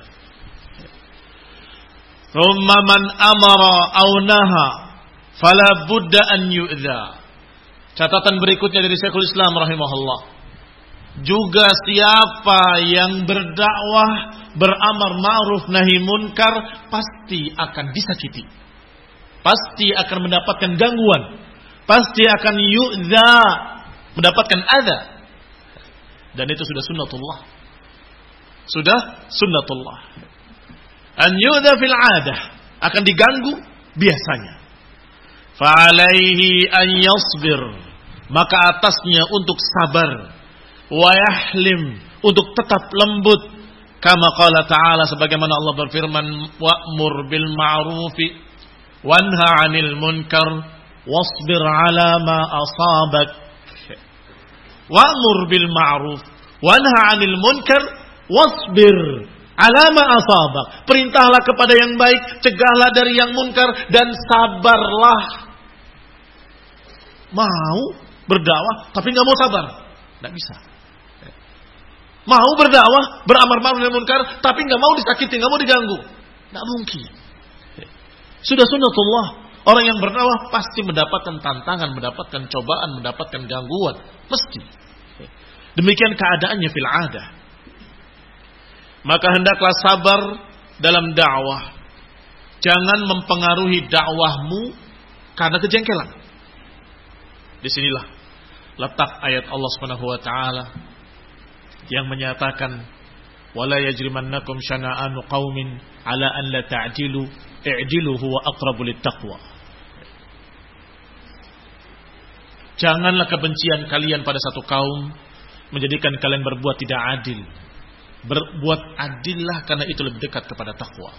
Thumma man amara aw naha fala budda an yu'dha. Catatan berikutnya dari Syekhul Islam rahimahullah. Juga siapa yang berdakwah, beramar ma'ruf nahi munkar, pasti akan disakiti, pasti akan mendapatkan gangguan, pasti akan yu'dha, mendapatkan adza. Dan itu sudah sunnatullah, sudah sunnatullah. An yu'dha fil 'adah, akan diganggu biasanya. Fa'alaihi an yasbir, maka atasnya untuk sabar. Wa yahlim, untuk tetap lembut. Kama qala ta'ala, sebagaimana Allah berfirman, wa'mur bil ma'rufi wanha 'anil munkar wasbir 'ala ma asabak. Wa'mur bil ma'ruf wanha 'anil munkar wasbir 'ala ma asabak. Perintahlah kepada yang baik, cegahlah dari yang munkar, dan sabarlah. Mau berdakwah tapi enggak mau sabar, enggak bisa. Mau berdakwah, beramar ma'ruf nahi munkar, tapi enggak mau disakiti, enggak mau diganggu, enggak mungkin. Sudah sunnatullah, orang yang berdakwah pasti mendapatkan tantangan, mendapatkan cobaan, mendapatkan gangguan, mesti. Demikian keadaannya fil 'adah. Maka hendaklah sabar dalam dakwah. Jangan mempengaruhi dakwahmu karena kejengkelan. Disinilah letak ayat Allah Subhanahu wa taala yang menyatakan wala yajrimannakum syana'anu qaumin ala an la ta'dilu i'dilu huwa aqrabu littaqwa. Janganlah kebencian kalian pada satu kaum menjadikan kalian berbuat tidak adil. Berbuat adillah karena itu lebih dekat kepada takwa.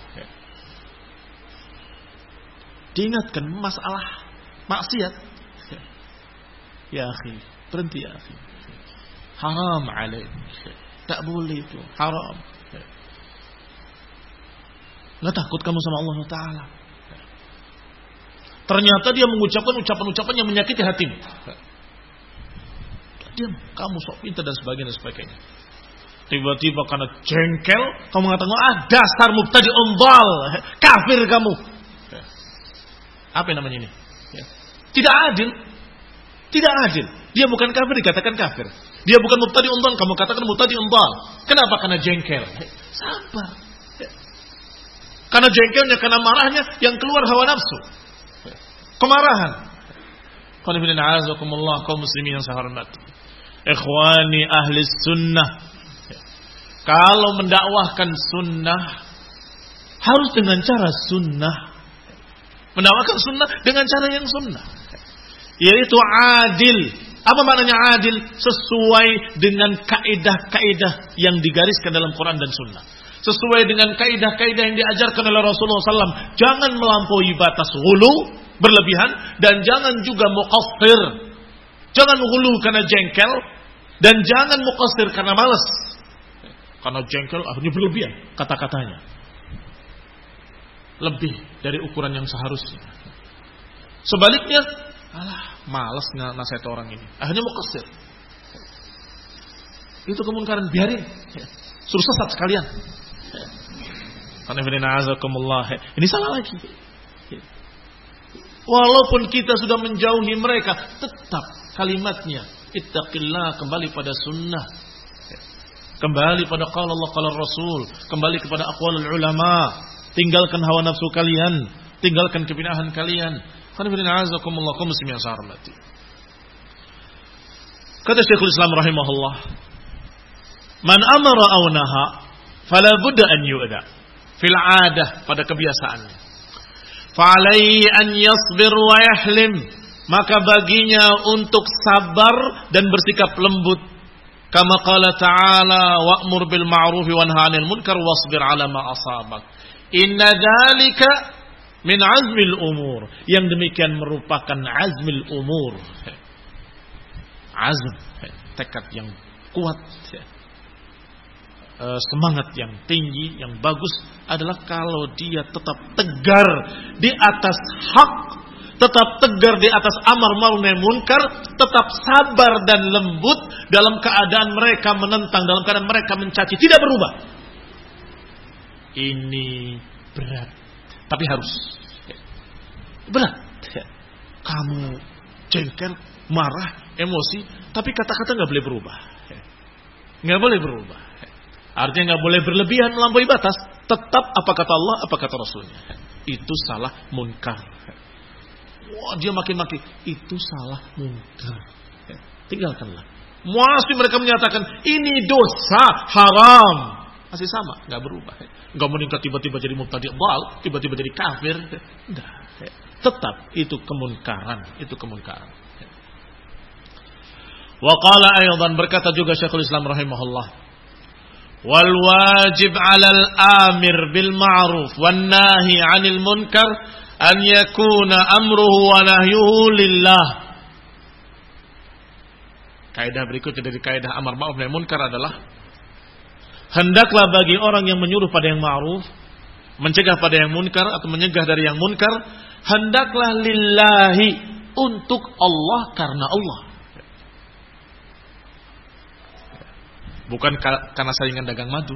Diingatkan masalah maksiat. Ya akhi, berhenti ya akhi. Haram alaik. Tak boleh itu, haram. Enggak takut kamu sama Allah Ta'ala. Ternyata dia mengucapkan ucapan-ucapan yang menyakiti hatimu. Diam, kamu sok pintar dan sebagainya dan sebagainya. Tiba-tiba karena jengkel, kamu mengatakan, ah dasar mubtadi umbal, kafir kamu. Apa yang namanya ini? Tidak adil. Tidak adil. Dia bukan kafir, dikatakan kafir. Dia bukan mubtadi umbal, kamu katakan mubtadi umbal. Kenapa? Karena jengkel. Sabar. Karena jengkelnya, karena marahnya yang keluar hawa nafsu. Kemarahan. Qul inna a'udzubikumullah kaum muslimin yang saya hormati. Ikhwani ahli sunnah. Kalau mendakwahkan sunnah harus dengan cara sunnah. Mendakwahkan sunnah dengan cara yang sunnah. Yaitu adil. Apa maknanya adil? Sesuai dengan kaidah-kaidah yang digariskan dalam Quran dan sunnah. Sesuai dengan kaidah-kaidah yang diajarkan oleh Rasulullah shallallahu alaihi wasallam. Jangan melampaui batas ghulu, berlebihan, dan jangan juga muqassir. Jangan ghulu karena jengkel, dan jangan muqassir karena malas. Karena jengkel akhirnya berlebihan kata-katanya. Lebih dari ukuran yang seharusnya. Sebaliknya, alah, malas nasihat orang ini. Akhirnya muqassir. Itu kemungkaran, biarin. Suruh sesat sekalian. Ini salah lagi. Walaupun kita sudah menjauhi mereka, tetap kalimatnya ittaqillah, kembali pada sunnah, kembali pada qala Allah qala Rasul, kembali kepada aqwalul ulama. Tinggalkan hawa nafsu kalian, tinggalkan kebid'ahan kalian. Kata Syekhul Islam rahimahullah, man amara aw naha fala budda an yu'da fil 'adah, pada kebiasaannya. Fa'alaihi an yasbir wa yahlim, maka baginya untuk sabar dan bersikap lembut. Kama qala ta'ala wa'mur bil ma'ruf wa nahy 'anil munkar wasbir 'ala ma asabak. Inna dzalika min 'azmil umur. Yang demikian merupakan azmil umur. Azm, tekad yang kuat, semangat yang tinggi, yang bagus adalah kalau dia tetap tegar di atas hak, tetap tegar di atas amar ma'ruf nahi munkar, tetap sabar dan lembut dalam keadaan mereka menentang, dalam keadaan mereka mencaci, tidak berubah. Ini berat, tapi harus. Berat. Kamu jengkel, marah, emosi, tapi kata-kata nggak boleh berubah. Nggak boleh berubah. Artinya nggak boleh berlebihan melampaui batas. Tetap apa kata Allah, apa kata Rasulnya. Itu salah munkar. Wah, dia maki-maki. Itu salah munkar. Tinggalkanlah. Masih mereka menyatakan ini dosa haram. Masih sama, nggak berubah. Nggak meningkat tiba-tiba jadi mubtadi' dhal, tiba-tiba jadi kafir. Nggak. Tetap itu kemunkaran, itu kemunkaran. Wa qala aydan, berkata juga Syekhul Islam rahimahullah, wal wajib 'alal amir bil ma'ruf wan nahi 'anil munkar an yakuna amruhu wa nahyuhu lillah. Kaidah berikutnya dari kaidah amar ma'ruf nahi munkar adalah hendaklah bagi orang yang menyuruh pada yang ma'ruf, mencegah pada yang munkar atau menyegah dari yang munkar, hendaklah lillahi, untuk Allah, karena Allah. Bukan karena saingan dagang madu,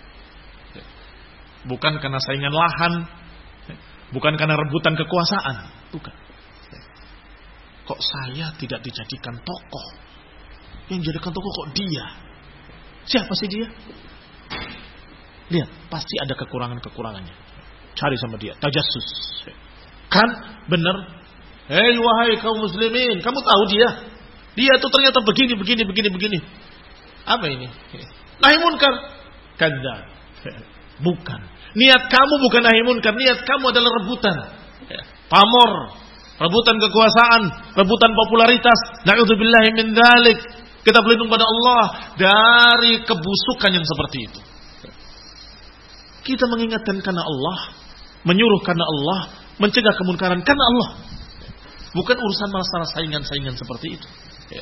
bukan karena saingan lahan, bukan karena rebutan kekuasaan, bukan. Kok saya tidak dijadikan tokoh? Yang dijadikan tokoh kok dia? Siapa sih dia? Lihat, pasti ada kekurangan-kekurangannya. Cari sama dia, tajassus. Kan benar? Hei wahai kaum muslimin, kamu tahu dia? Dia tuh ternyata begini, begini, begini, begini. Apa ini? Nahi munkar. Kadzdzab. Bukan. Niat kamu bukan nahi munkar. Niat kamu adalah rebutan. Pamor. Rebutan kekuasaan. Rebutan popularitas. Na'udzubillahi min dzalik. Kita berlindung pada Allah dari kebusukan yang seperti itu. Kita mengingatkan karena Allah. Menyuruh karena Allah. Mencegah kemunkaran karena Allah. Bukan urusan masalah saingan-saingan seperti itu. Ya.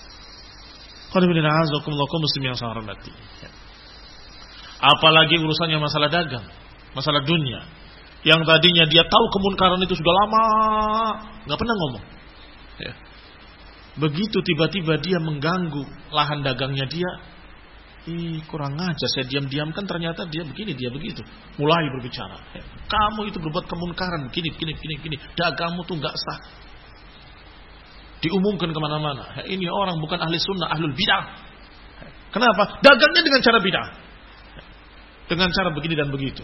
Muslim yang saya hormati. Ya. Apalagi urusannya masalah dagang, masalah dunia. Yang tadinya dia tahu kemunkaran itu sudah lama, nggak pernah ngomong. Ya. Begitu tiba-tiba dia mengganggu lahan dagangnya dia, ih kurang ajar, saya diam-diamkan ternyata dia begini, dia begitu. Mulai berbicara. Ya. Kamu itu berbuat kemunkaran, gini, gini, gini, gini. Dagangmu tuh nggak sah. Diumumkan kemana-mana. Ini orang bukan ahli sunnah, ahlul bid'ah. Kenapa? Dagangnya dengan cara bid'ah. Dengan cara begini dan begitu.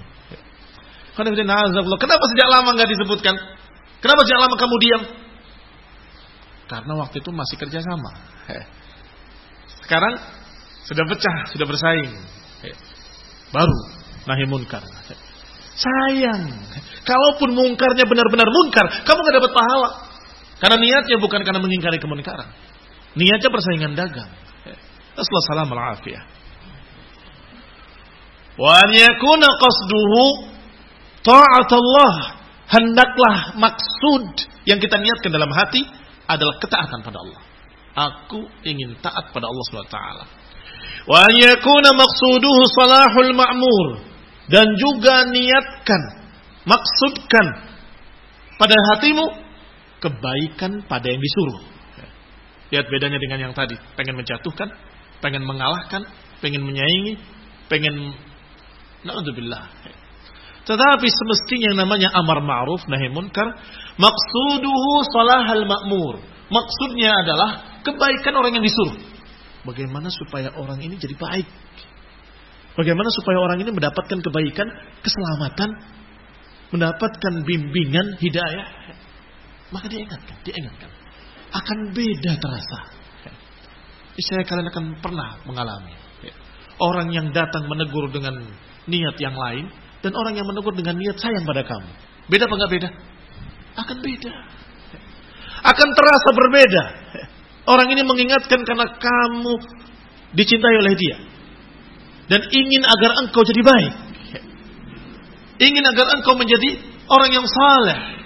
Kenapa sejak lama nggak disebutkan? Kenapa sejak lama kamu diam? Karena waktu itu masih kerja sama. Sekarang sudah pecah, sudah bersaing. Baru nahi munkar. Sayang. Kalaupun munkarnya benar-benar munkar, kamu nggak dapat pahala. Karena niatnya bukan karena mengingkari kemunkaran. Niatnya persaingan dagang. Assalamualaikum warahmatullahi wabarakatuh. Wa an yakuna qasduhu ta'atullah. Hendaklah maksud yang kita niatkan dalam hati adalah ketaatan pada Allah. Aku ingin taat pada Allah subhanahu wa taala. Wa an yakuna maqsuduhu salahul ma'mur. Dan juga niatkan, maksudkan pada hatimu kebaikan pada yang disuruh. Lihat bedanya dengan yang tadi. Pengen menjatuhkan, pengen mengalahkan, pengen menyaingi, pengen na'udzubillah. Tetapi semestinya yang namanya amar ma'ruf nahi munkar, maksuduhu salahal ma'mur. Maksudnya adalah kebaikan orang yang disuruh. Bagaimana supaya orang ini jadi baik? Bagaimana supaya orang ini mendapatkan kebaikan, keselamatan, mendapatkan bimbingan, hidayah? Maka dia ingatkan, dia ingatkan. Akan beda terasa. Saya kalian akan pernah mengalami. Orang yang datang menegur dengan niat yang lain, dan orang yang menegur dengan niat sayang pada kamu. Beda apa enggak beda? Akan beda. Akan terasa berbeda. Orang ini mengingatkan karena kamu dicintai oleh dia. Dan ingin agar engkau jadi baik. Ingin agar engkau menjadi orang yang saleh.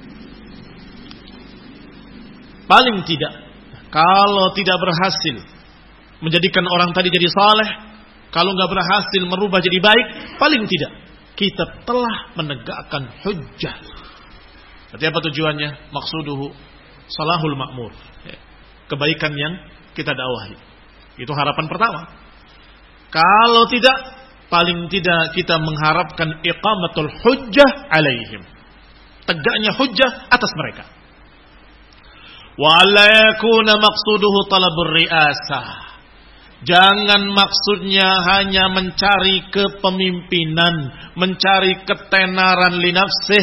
Paling tidak, kalau tidak berhasil menjadikan orang tadi jadi saleh, kalau nggak berhasil merubah jadi baik, paling tidak kita telah menegakkan hujjah. Berarti apa tujuannya? Maksuduhu salahul ma'mur. Kebaikan yang kita dakwahi. Itu harapan pertama. Kalau tidak, paling tidak kita mengharapkan iqamatul hujjah alaihim. Tegaknya hujjah atas mereka. Wa alla yakuna maqsuduhu talabur riasah. Jangan maksudnya hanya mencari kepemimpinan, mencari ketenaran li nafsih,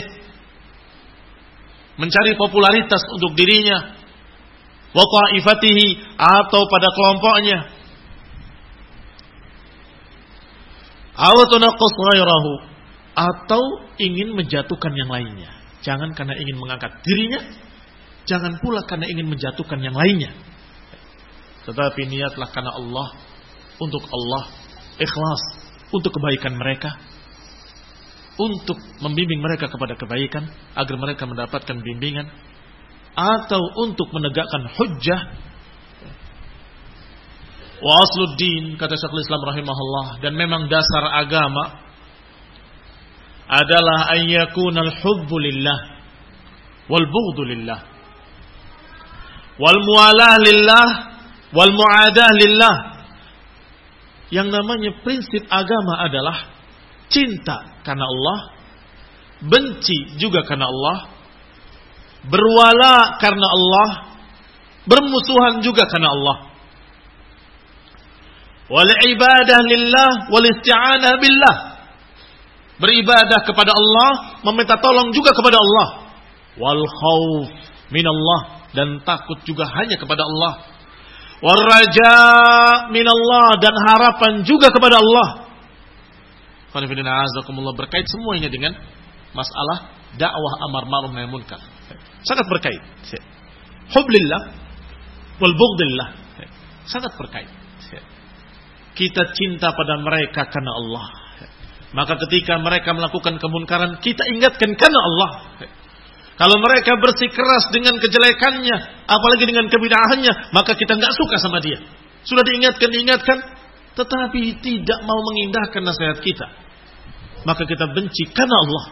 mencari popularitas untuk dirinya, wa ta'ifatihi atau pada kelompoknya. Aw tunaqqas ghairahu atau ingin menjatuhkan yang lainnya. Jangan karena ingin mengangkat dirinya, jangan pula karena ingin menjatuhkan yang lainnya. Tetapi niatlah karena Allah, untuk Allah, ikhlas, untuk kebaikan mereka, untuk membimbing mereka kepada kebaikan, agar mereka mendapatkan bimbingan, atau untuk menegakkan hujjah. Wa asluddin, kata Syekhul Islam rahimahullah, dan memang dasar agama adalah ayyakunal hubbu lillah wal bughdu lillah wal mualah lillah wal muadah lillah. Yang namanya prinsip agama adalah cinta karena Allah, benci juga karena Allah, berwala karena Allah, bermusuhan juga karena Allah. Wal ibadah lillah wal isti'anah billah. Beribadah kepada Allah, meminta tolong juga kepada Allah. Wal khauf minallah, dan takut juga hanya kepada Allah. Waraja minallah, dan harapan juga kepada Allah. Berkait semuanya dengan masalah dakwah amar ma'ruf nahi munkar. Sangat berkait. Hublillah wal bughdillah. Sangat berkait. Kita cinta pada mereka karena Allah. Maka ketika mereka melakukan kemunkaran, kita ingatkan karena Allah. Kalau mereka bersikeras dengan kejelekannya, apalagi dengan kebid'ahannya, maka kita enggak suka sama dia. Sudah diingatkan, diingatkan, tetapi tidak mau mengindahkan nasihat kita. Maka kita benci karena Allah.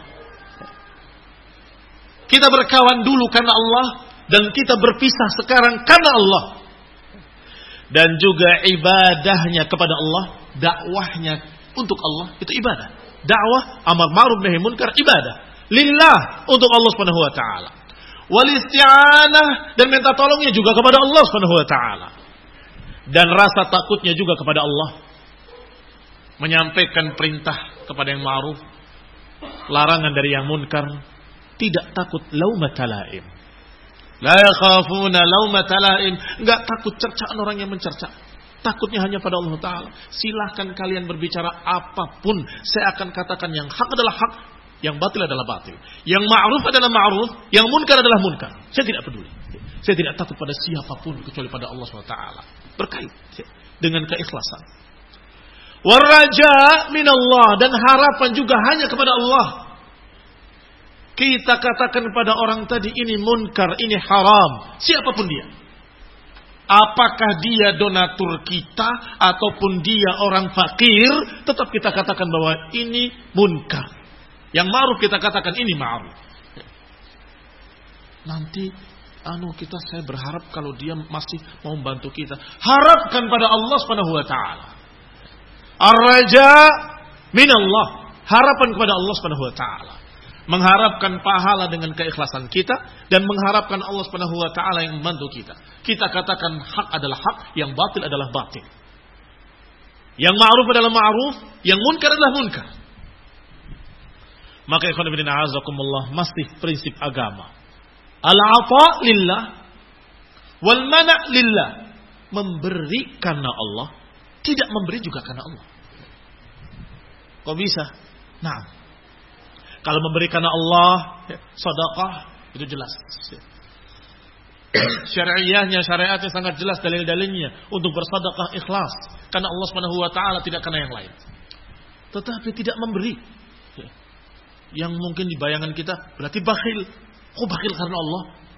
Kita berkawan dulu karena Allah, dan kita berpisah sekarang karena Allah. Dan juga ibadahnya kepada Allah, dakwahnya untuk Allah, itu ibadah. Dakwah amar ma'ruf nahi munkar, ibadah. Lillah, untuk Allah Subhanahu wa taala. Wal isti'anah, dan minta tolongnya juga kepada Allah Subhanahu wa taala. Dan rasa takutnya juga kepada Allah. Menyampaikan perintah kepada yang ma'ruf, larangan dari yang munkar, tidak takut laumata laim. La yakhafuna laumata laim, enggak takut cercaan orang yang mencerca. Takutnya hanya pada Allah taala. Silahkan kalian berbicara apapun, saya akan katakan yang hak adalah hak, yang batil adalah batil. Yang ma'ruf adalah ma'ruf, yang munkar adalah munkar. Saya tidak peduli. Saya tidak takut pada siapapun kecuali pada Allah subhanahu wa taala. Berkait dengan keikhlasan. Waraja minallah, dan harapan juga hanya kepada Allah. Kita katakan pada orang tadi ini munkar, ini haram, siapapun dia. Apakah dia donatur kita ataupun dia orang fakir, tetap kita katakan bahwa ini munkar. Yang ma'ruf kita katakan ini ma'ruf. Nanti anu kita saya berharap kalau dia masih mau membantu kita, harapkan pada Allah Subhanahu wa taala. Ar-raja minallah, harapan kepada Allah Subhanahu wa taala. Mengharapkan pahala dengan keikhlasan kita dan mengharapkan Allah Subhanahu wa taala yang membantu kita. Kita katakan hak adalah hak, yang batil adalah batil. Yang ma'ruf adalah ma'ruf, yang munkar adalah munkar. Maka ikhwan fillah a'azakumullah, masih prinsip agama. Al-'ata lillah wal mana' lillah. Memberi karena Allah, tidak memberi juga karena Allah. Kok bisa? Nah, kalau memberi karena Allah, sedekah itu jelas. Syariahnya, syariatnya sangat jelas, dalil-dalilnya untuk bersedekah ikhlas karena Allah Subhanahu wa taala, tidak karena yang lain. Tetapi tidak memberi, yang mungkin di bayangan kita berarti bakhil. Kok bakhil karena Allah?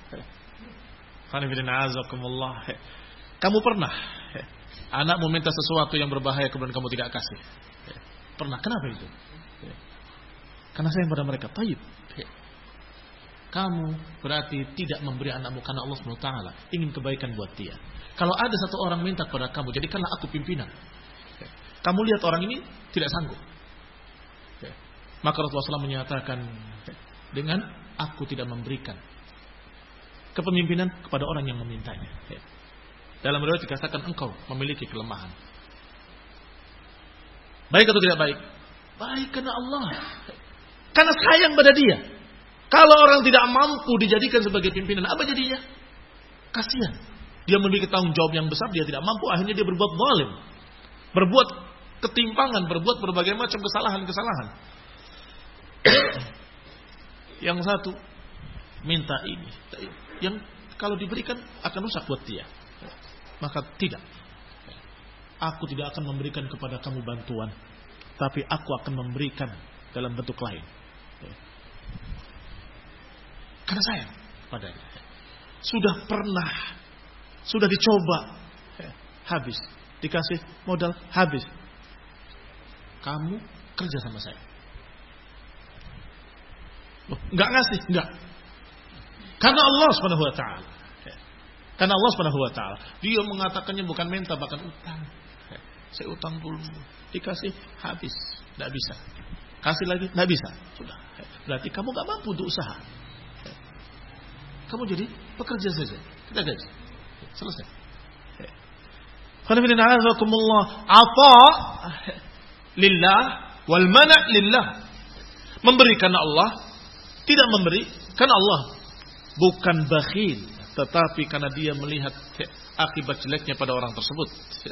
Kamu pernah anakmu minta sesuatu yang berbahaya kemudian kamu tidak kasih? Pernah? Kenapa itu? Karena sayang pada mereka. Taib. Kamu berarti tidak memberi anakmu karena Allah subhanahu wa taala, ingin kebaikan buat dia. Kalau ada satu orang minta kepada kamu, jadikanlah aku pimpinan. Kamu lihat orang ini tidak sanggup, maka Rasulullah shallallahu alaihi wasallam menyatakan, dengan aku tidak memberikan kepemimpinan kepada orang yang memintanya. Dalam riwayat dikatakan engkau memiliki kelemahan. Baik atau tidak baik? Baik karena Allah, karena sayang pada dia. Kalau orang tidak mampu dijadikan sebagai pimpinan, apa jadinya? Kasihan. Dia memiliki tanggung jawab yang besar, dia tidak mampu, akhirnya dia berbuat zalim, berbuat ketimpangan, berbuat berbagai macam kesalahan-kesalahan. Yang satu minta ini, yang kalau diberikan akan rusak buat dia. Maka tidak. Aku tidak akan memberikan kepada kamu bantuan, tapi aku akan memberikan dalam bentuk lain. Karena sayang padanya. Sudah pernah, sudah dicoba, habis. Dikasih modal, habis. Kamu kerja sama saya. Loh, enggak ngasih, enggak. Karena Allah subhanahu wa ta'ala. Karena Allah subhanahu wa ta'ala. Dia mengatakannya bukan minta, bahkan utang. Saya utang dulu. Dikasih, habis. Enggak bisa. Kasih lagi, enggak bisa. Sudah. Berarti kamu enggak mampu untuk usaha. Kamu jadi pekerja saja. Kita gaji. Selesai. Apa lillah wal mana' lillah. Memberi karena Allah, tidak memberi karena Allah. Bukan bakhil, tetapi karena dia melihat akibat jeleknya pada orang tersebut.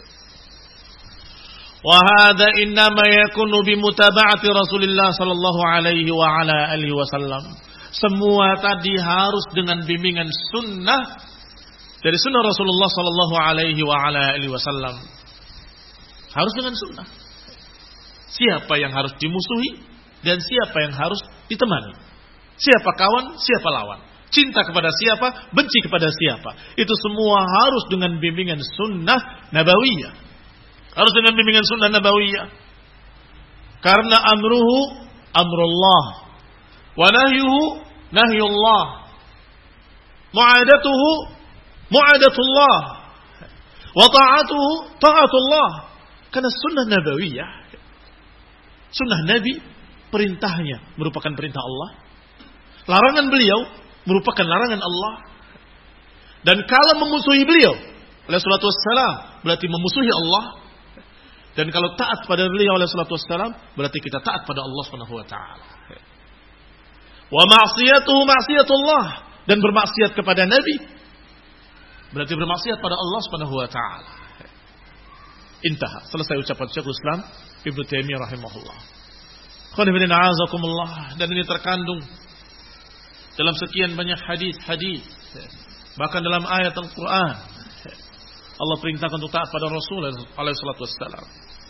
Wa hadza innama yakunu bi mutaba'ati Rasulillah sallallahu alaihi wa ala alihi wasallam. Semua tadi harus dengan bimbingan sunnah dari sunnah Rasulullah sallallahu alaihi wa ala alihi wasallam. Harus dengan sunnah. Siapa yang harus dimusuhi dan siapa yang harus ditemani. Siapa kawan, siapa lawan. Cinta kepada siapa, benci kepada siapa. Itu semua harus dengan bimbingan sunnah nabawiyah. Harus dengan bimbingan sunnah nabawiyah. Karena amruhu amrullah. Wa nahyuhu nahyullah. Mu'adatuhu mu'adatullah. Wa ta'atuhu ta'atullah. Karena sunnah nabawiyah. Sunnah Nabi, perintahnya merupakan perintah Allah. Larangan beliau merupakan larangan Allah. Dan kalau memusuhi beliau alaihi salatu wassalam, berarti memusuhi Allah. Dan kalau taat pada beliau alaihi salatu wassalam, berarti kita taat pada Allah Subhanahu wa taala. Wa ma'siyatuhu ma'siyatullah, dan bermaksiat kepada Nabi berarti bermaksiat pada Allah Subhanahu wa taala. Intaha, selesai ucapan Syekhul Islam Ibnu Taimiyah rahimahullah. Qanifidin a'azakumullah, dan ini terkandung dalam sekian banyak hadis-hadis, bahkan dalam ayat Al-Qur'an. Allah perintahkan untuk taat pada Rasul alaihi salatu wassalam.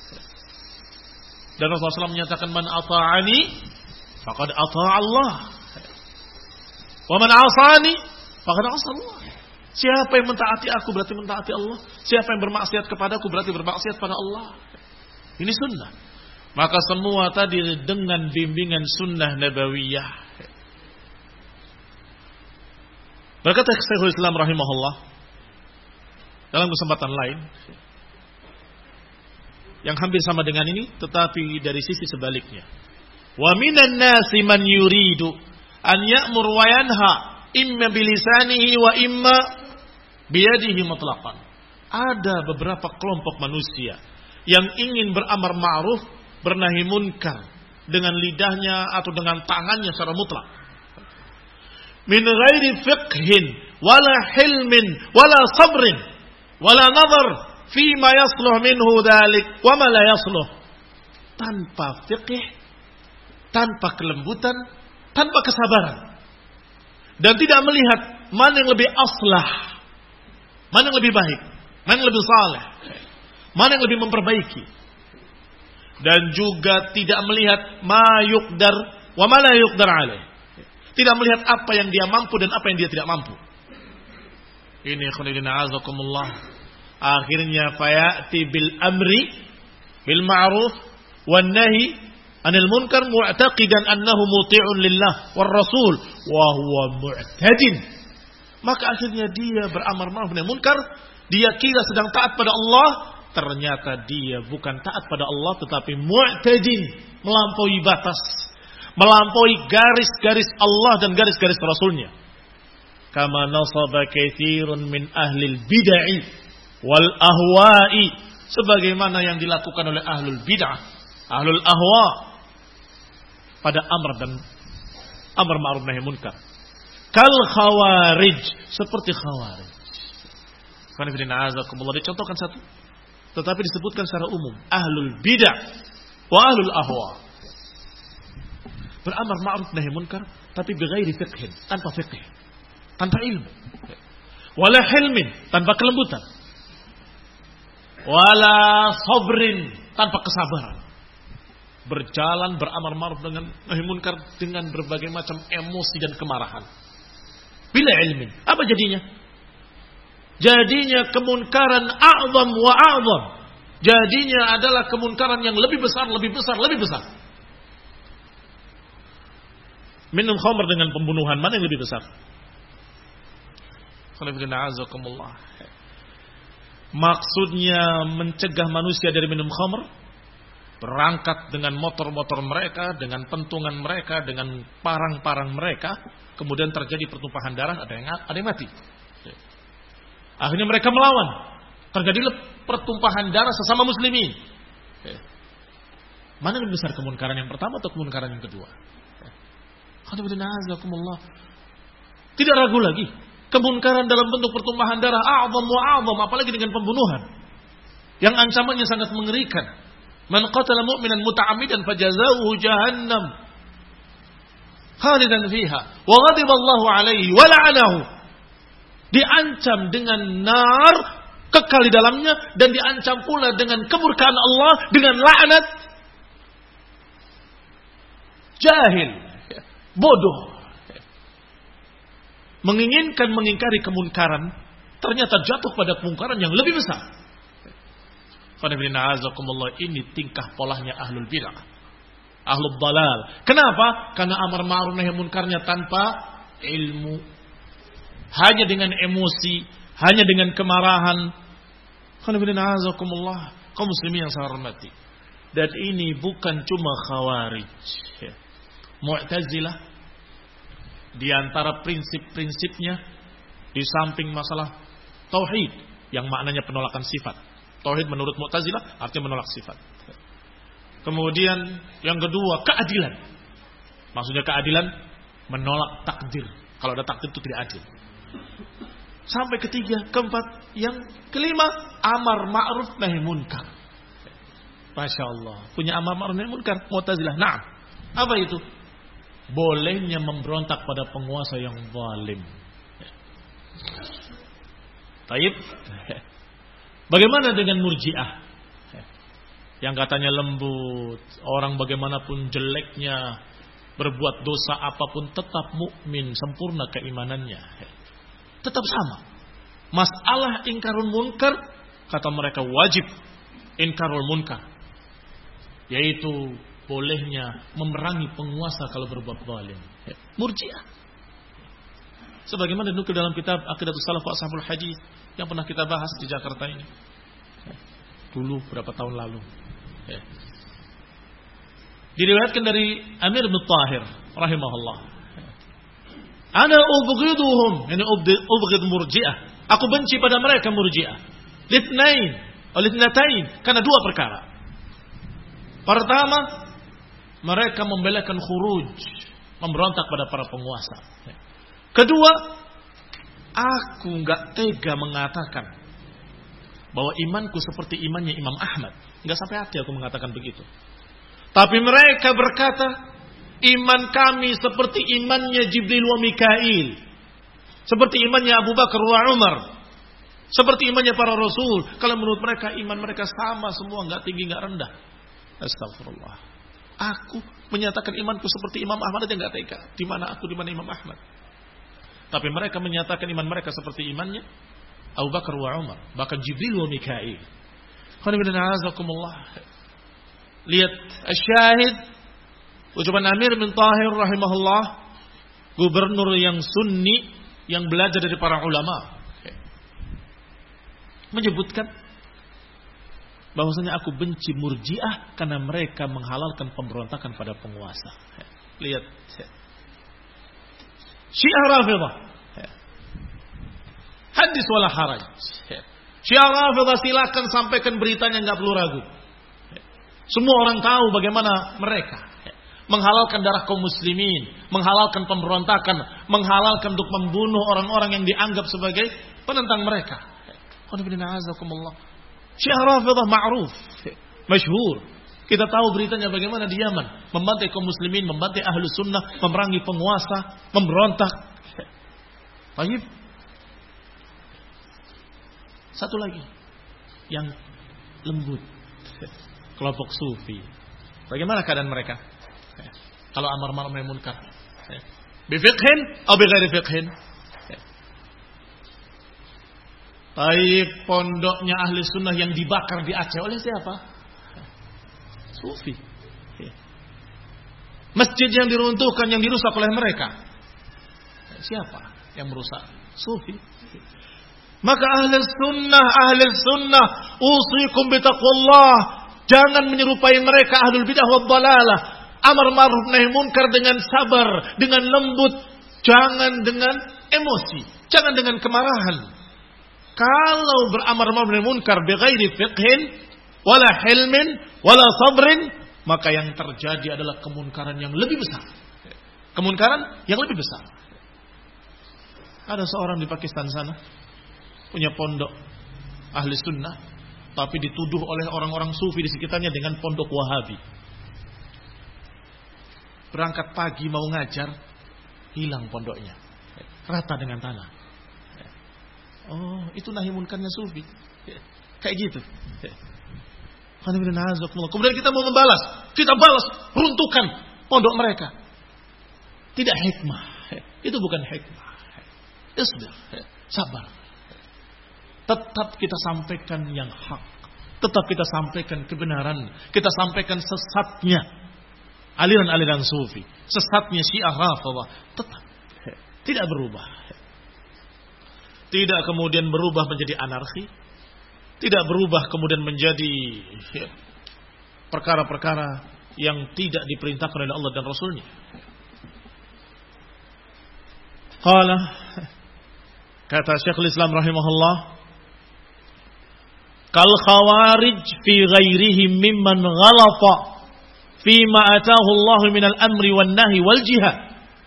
Dan Rasulullah shallallahu alaihi wasallam menyatakan, man ata'ani faqad ata'a Allah. Wa man 'asani faqad 'asa Allah. Siapa yang mentaati aku berarti mentaati Allah. Siapa yang bermaksiat kepadaku berarti bermaksiat pada Allah. Ini sunnah. Maka semua tadi dengan bimbingan sunnah nabawiyah. Berkata Syekhul Islam rahimahullah dalam kesempatan lain yang hampir sama dengan ini, tetapi dari sisi sebaliknya. Wa minan nasi man yuridu an ya'mur wa yanha imma bilisanihi wa imma biyadihi mutlaqan. Ada beberapa kelompok manusia yang ingin beramar ma'ruf, bernahi munkar dengan lidahnya atau dengan tangannya secara mutlak. Min ghairi fiqhin wala hilmin wala sabrin wala nazar fima yasluh minhu dhalik wa ma la yasluh. Tanpa fiqh, tanpa kelembutan, tanpa kesabaran, dan tidak melihat mana yang lebih aslah, mana yang lebih baik, mana yang lebih saleh, mana yang lebih memperbaiki, dan juga tidak melihat ma yuqdar wa ma la yuqdar alaih. Tidak melihat apa yang dia mampu dan apa yang dia tidak mampu. Ini khonidina azakumullah. Akhirnya fayati bil amri bil ma'ruf wan nahi anil munkar mu'taqidan annahu muti'un lillah war rasul wa huwa mu'tadin. Maka akhirnya dia beramar ma'ruf nahi munkar, dia kira sedang taat pada Allah, ternyata dia bukan taat pada Allah tetapi mu'tadin, melampaui batas, melampaui garis-garis Allah dan garis-garis Rasulnya. Kama nasaba katsirun min ahlil bid'ah wal ahwa'i, sebagaimana yang dilakukan oleh ahlul bid'ah, ahlul ahwa pada amr dan amr ma'ruf nahi munkar. Kal khawarij, seperti khawarij. Karena bid'ah azakumullah dicontohkan satu, tetapi disebutkan secara umum, ahlul bid'ah wa ahlul ahwa. Beramar ma'ruf nahi munkar tapi bighairi fiqhin, tanpa fiqh, tanpa ilmu. Wala hilmin, tanpa kelembutan. Wala sabrin, tanpa kesabaran. Berjalan beramar ma'ruf dengan nahi munkar dengan berbagai macam emosi dan kemarahan. Bila ilmin, apa jadinya? Jadinya kemunkaran a'zam wa a'zam. Jadinya adalah kemunkaran yang lebih besar, lebih besar, lebih besar. Minum khamr dengan pembunuhan, mana yang lebih besar? Maksudnya mencegah manusia dari minum khamr, berangkat dengan motor-motor mereka, dengan pentungan mereka, dengan parang-parang mereka, kemudian terjadi pertumpahan darah, ada yang ada yang mati. Akhirnya mereka melawan, terjadi pertumpahan darah sesama muslimin. Mana yang lebih besar, kemunkaran yang pertama atau kemunkaran yang kedua? Tidak ragu lagi, Kemunkaran dalam bentuk pertumpahan darah a'zam wa a'zam, apalagi dengan pembunuhan yang ancamannya sangat mengerikan. Man qatala mu'minan muta'ammidan fajazaohu jahannam khalidan fiha wa ghadiba Allahu alaihi wa la'anahu. Diancam dengan nar, kekal di dalamnya, dan diancam pula dengan kemurkaan Allah, dengan laknat. Jahil, bodoh, menginginkan mengingkari kemunkaran, ternyata jatuh pada kemungkaran yang lebih besar. Ini tingkah polanya ahlul bidah, ahlul dalal. Kenapa? Karena amar ma'ruf nahi munkarnya tanpa ilmu, hanya dengan emosi, hanya dengan kemarahan. Kaum muslimin yang saya hormati. Dan ini bukan cuma Khawarij, Mu'tazilah. Di antara prinsip-prinsipnya, di samping masalah tauhid yang maknanya penolakan sifat. Tauhid menurut Mu'tazilah artinya menolak sifat. Kemudian yang kedua, keadilan. Maksudnya keadilan menolak takdir. Kalau ada takdir itu tidak adil. Sampai ketiga, keempat, yang kelima, amar ma'ruf nahi munkar. Masya Allah, punya amar ma'ruf nahi munkar Mu'tazilah. Nah, apa itu? Bolehnya memberontak pada penguasa yang zalim. Taib. Bagaimana dengan Murji'ah? Yang katanya lembut, orang bagaimanapun jeleknya, berbuat dosa apapun tetap mukmin, sempurna keimanannya. Tetap sama. Masalah ingkarul munkar, kata mereka wajib ingkarul munkar, yaitu bolehnya memerangi penguasa kalau berbuat zalim. Murji'ah. Sebagaimana dinukil dalam kitab Aqidatus Salaf wa Ashabul Hadis yang pernah kita bahas di Jakarta ini. Dulu berapa tahun lalu. Diriwayatkan dari Amir bin Tahir rahimahullah. Ana ubghiduhum, yani ubghid Murji'ah. Aku benci pada mereka Murji'ah. Litnain, litnatain, karena dua perkara. Pertama, mereka membelakan khuruj, memberontak pada para penguasa. Kedua, aku enggak tega mengatakan bahwa imanku seperti imannya Imam Ahmad. Enggak sampai hati aku mengatakan begitu. Tapi mereka berkata, iman kami seperti imannya Jibril wa Mikail, seperti imannya Abu Bakar wa Umar, seperti imannya para Rasul. Kalau menurut mereka iman mereka sama semua, enggak tinggi enggak rendah. Astagfirullah. Aku menyatakan imanku seperti Imam Ahmad aja enggak tega. Di mana aku, di mana Imam Ahmad? Tapi mereka menyatakan iman mereka seperti imannya Abu Bakar wa Umar, bahkan Jibril wa Mikail. Lihat asyahid ucapan Amir bin Tahir rahimahullah, gubernur yang sunni yang belajar dari para ulama, menyebutkan bahwasanya aku benci Murji'ah karena mereka menghalalkan pemberontakan pada penguasa. Lihat Syiah Rafidah, hadis wala haraj. Syiah Rafidah silakan sampaikan beritanya, enggak perlu ragu. Semua orang tahu bagaimana mereka menghalalkan darah kaum muslimin, menghalalkan pemberontakan, menghalalkan untuk membunuh orang-orang yang dianggap sebagai penentang mereka. Syiah Rafidah ma'ruf, masyhur. Kita tahu beritanya bagaimana di Yaman membantai kaum muslimin, membantai ahlu sunnah, memerangi penguasa, memberontak. Baik. Satu lagi yang lembut, kelompok sufi. Bagaimana keadaan mereka? Kalau amar ma'ruf nahi munkar, bi fiqhin atau bi ghairi fiqhin? Baik, pondoknya ahli sunnah yang dibakar di Aceh oleh siapa? Sufi. Masjid yang diruntuhkan, yang dirusak oleh mereka, siapa yang merusak? Sufi. Maka ahli sunnah, ahli sunnah, usikum bitaqwallah. Jangan menyerupai mereka ahlul bidah wad dalalah. Amar ma'ruf nahi munkar dengan sabar, dengan lembut, jangan dengan emosi, jangan dengan kemarahan. Kalau beramar ma'ruf nahi munkar bighairi fiqhin wala hilmin wala sabrin, maka yang terjadi adalah kemunkaran yang lebih besar. Kemunkaran yang lebih besar. Ada seorang di Pakistan sana punya pondok ahli sunnah, tapi dituduh oleh orang-orang sufi di sekitarnya dengan pondok Wahabi. Berangkat pagi mau ngajar, hilang pondoknya, rata dengan tanah. Oh, itu nahi munkarnya sufi. Kayak gitu. Kemudian kita mau membalas, kita balas, runtuhkan pondok mereka. Tidak hikmah. Itu bukan hikmah. Isbir, sabar. Tetap kita sampaikan yang hak. Tetap kita sampaikan kebenaran. Kita sampaikan sesatnya aliran-aliran sufi, sesatnya Syiah Rafidhah. Tetap tidak berubah. Tidak kemudian berubah menjadi anarki. Tidak berubah kemudian menjadi perkara-perkara yang tidak diperintahkan oleh Allah dan Rasulnya. Qala, kata Syekhul Islam rahimahullah, kal khawarij fi ghairihim mimman ghalata fi ma atahu Allah min al-amri wan nahi wal jihad.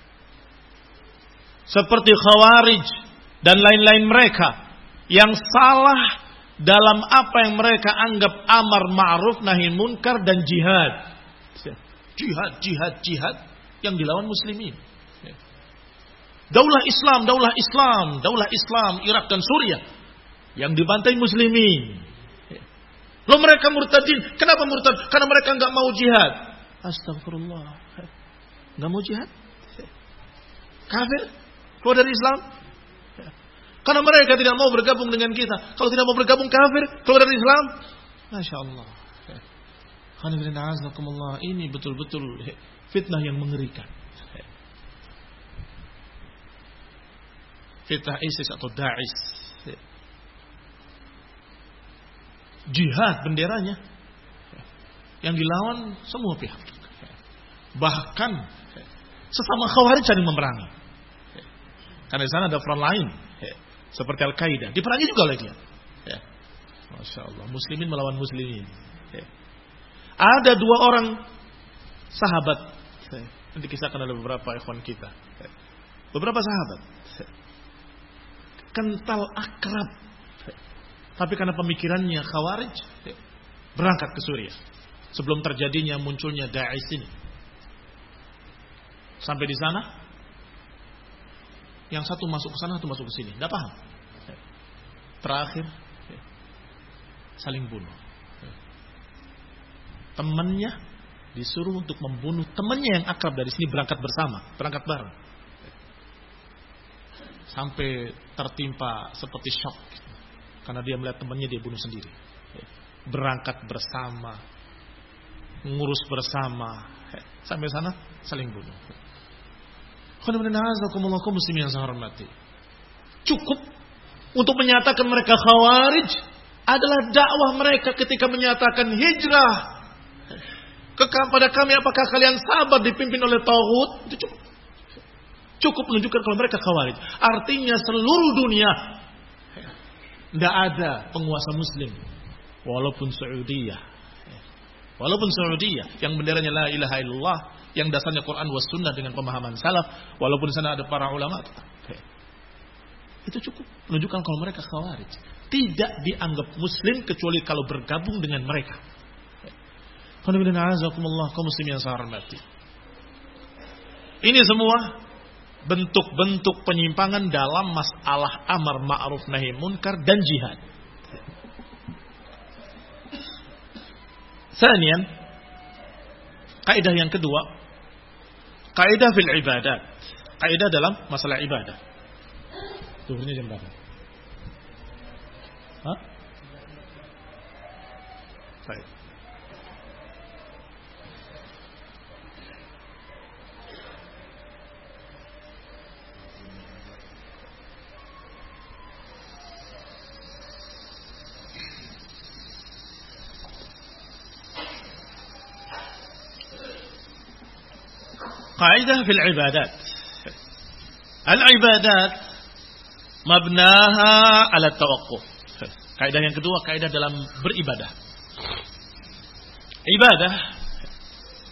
Seperti khawarij dan lain-lain mereka yang salah dalam apa yang mereka anggap amar ma'ruf nahi munkar dan jihad. Jihad, jihad, jihad yang dilawan muslimin. Daulah Islam, daulah Islam, daulah Islam Irak dan Suriah yang dibantai muslimin. Loh, mereka murtadin. Kenapa murtad? Karena mereka enggak mau jihad. Astagfirullah. Enggak mau jihad? Kafir? Keluar dari Islam? Karena mereka tidak mau bergabung dengan kita. Kalau tidak mau bergabung, kafir, keluar dari Islam. Masya Allah. Ini betul-betul fitnah yang mengerikan. Fitnah ISIS atau Daesh. Jihad benderanya. Yang dilawan semua pihak. Bahkan sesama khawarij saling memerangi. Karena di sana ada front lain. Seperti Al-Qaeda, diperangi juga oleh dia. Ya. Masya Allah, muslimin melawan muslimin. Ya. Ada dua orang sahabat, ya, yang dikisahkan oleh beberapa ikhwan kita. Ya. Beberapa sahabat, ya, kental akrab, ya, tapi karena pemikirannya khawarij, ya, berangkat ke Suriah. Sebelum terjadinya munculnya Daesh ini. Sampai di sana, yang satu masuk ke sana, satu masuk ke sini. Tidak paham. Terakhir, saling bunuh. Temannya disuruh untuk membunuh temannya yang akrab dari sini, berangkat bersama, berangkat bareng. Sampai tertimpa seperti shock. Karena dia melihat temannya dia bunuh sendiri. Berangkat bersama, ngurus bersama. Sampai sana, saling bunuh. Muslimin yang saya hormati. Cukup untuk menyatakan mereka khawarij adalah dakwah mereka ketika menyatakan hijrah kepada kami, apakah kalian sabar dipimpin oleh tauhid? Itu cukup. Cukup menunjukkan kalau mereka khawarij. Artinya seluruh dunia tidak ada penguasa muslim, walaupun Saudiyah, walaupun Saudiyah yang benderanya la ilaha illallah, yang dasarnya Quran was sunnah dengan pemahaman salaf, walaupun di sana ada para ulama, okay, itu cukup menunjukkan kalau mereka khawarij. Tidak dianggap muslim kecuali kalau bergabung dengan mereka. Kaum muslimin yang saya hormati. Ini semua bentuk-bentuk penyimpangan dalam masalah amar ma'ruf nahi munkar dan jihad. Sanian, kaidah yang kedua, kaidah fil ibadat. Kaidah dalam masalah ibadah. Zuhurnya jam berapa? Hah? Baik. Kaidah fil ibadat. Al-ibadat mabnaha ala tawaqquf. Kaidah yang kedua, kaidah dalam beribadah. Ibadah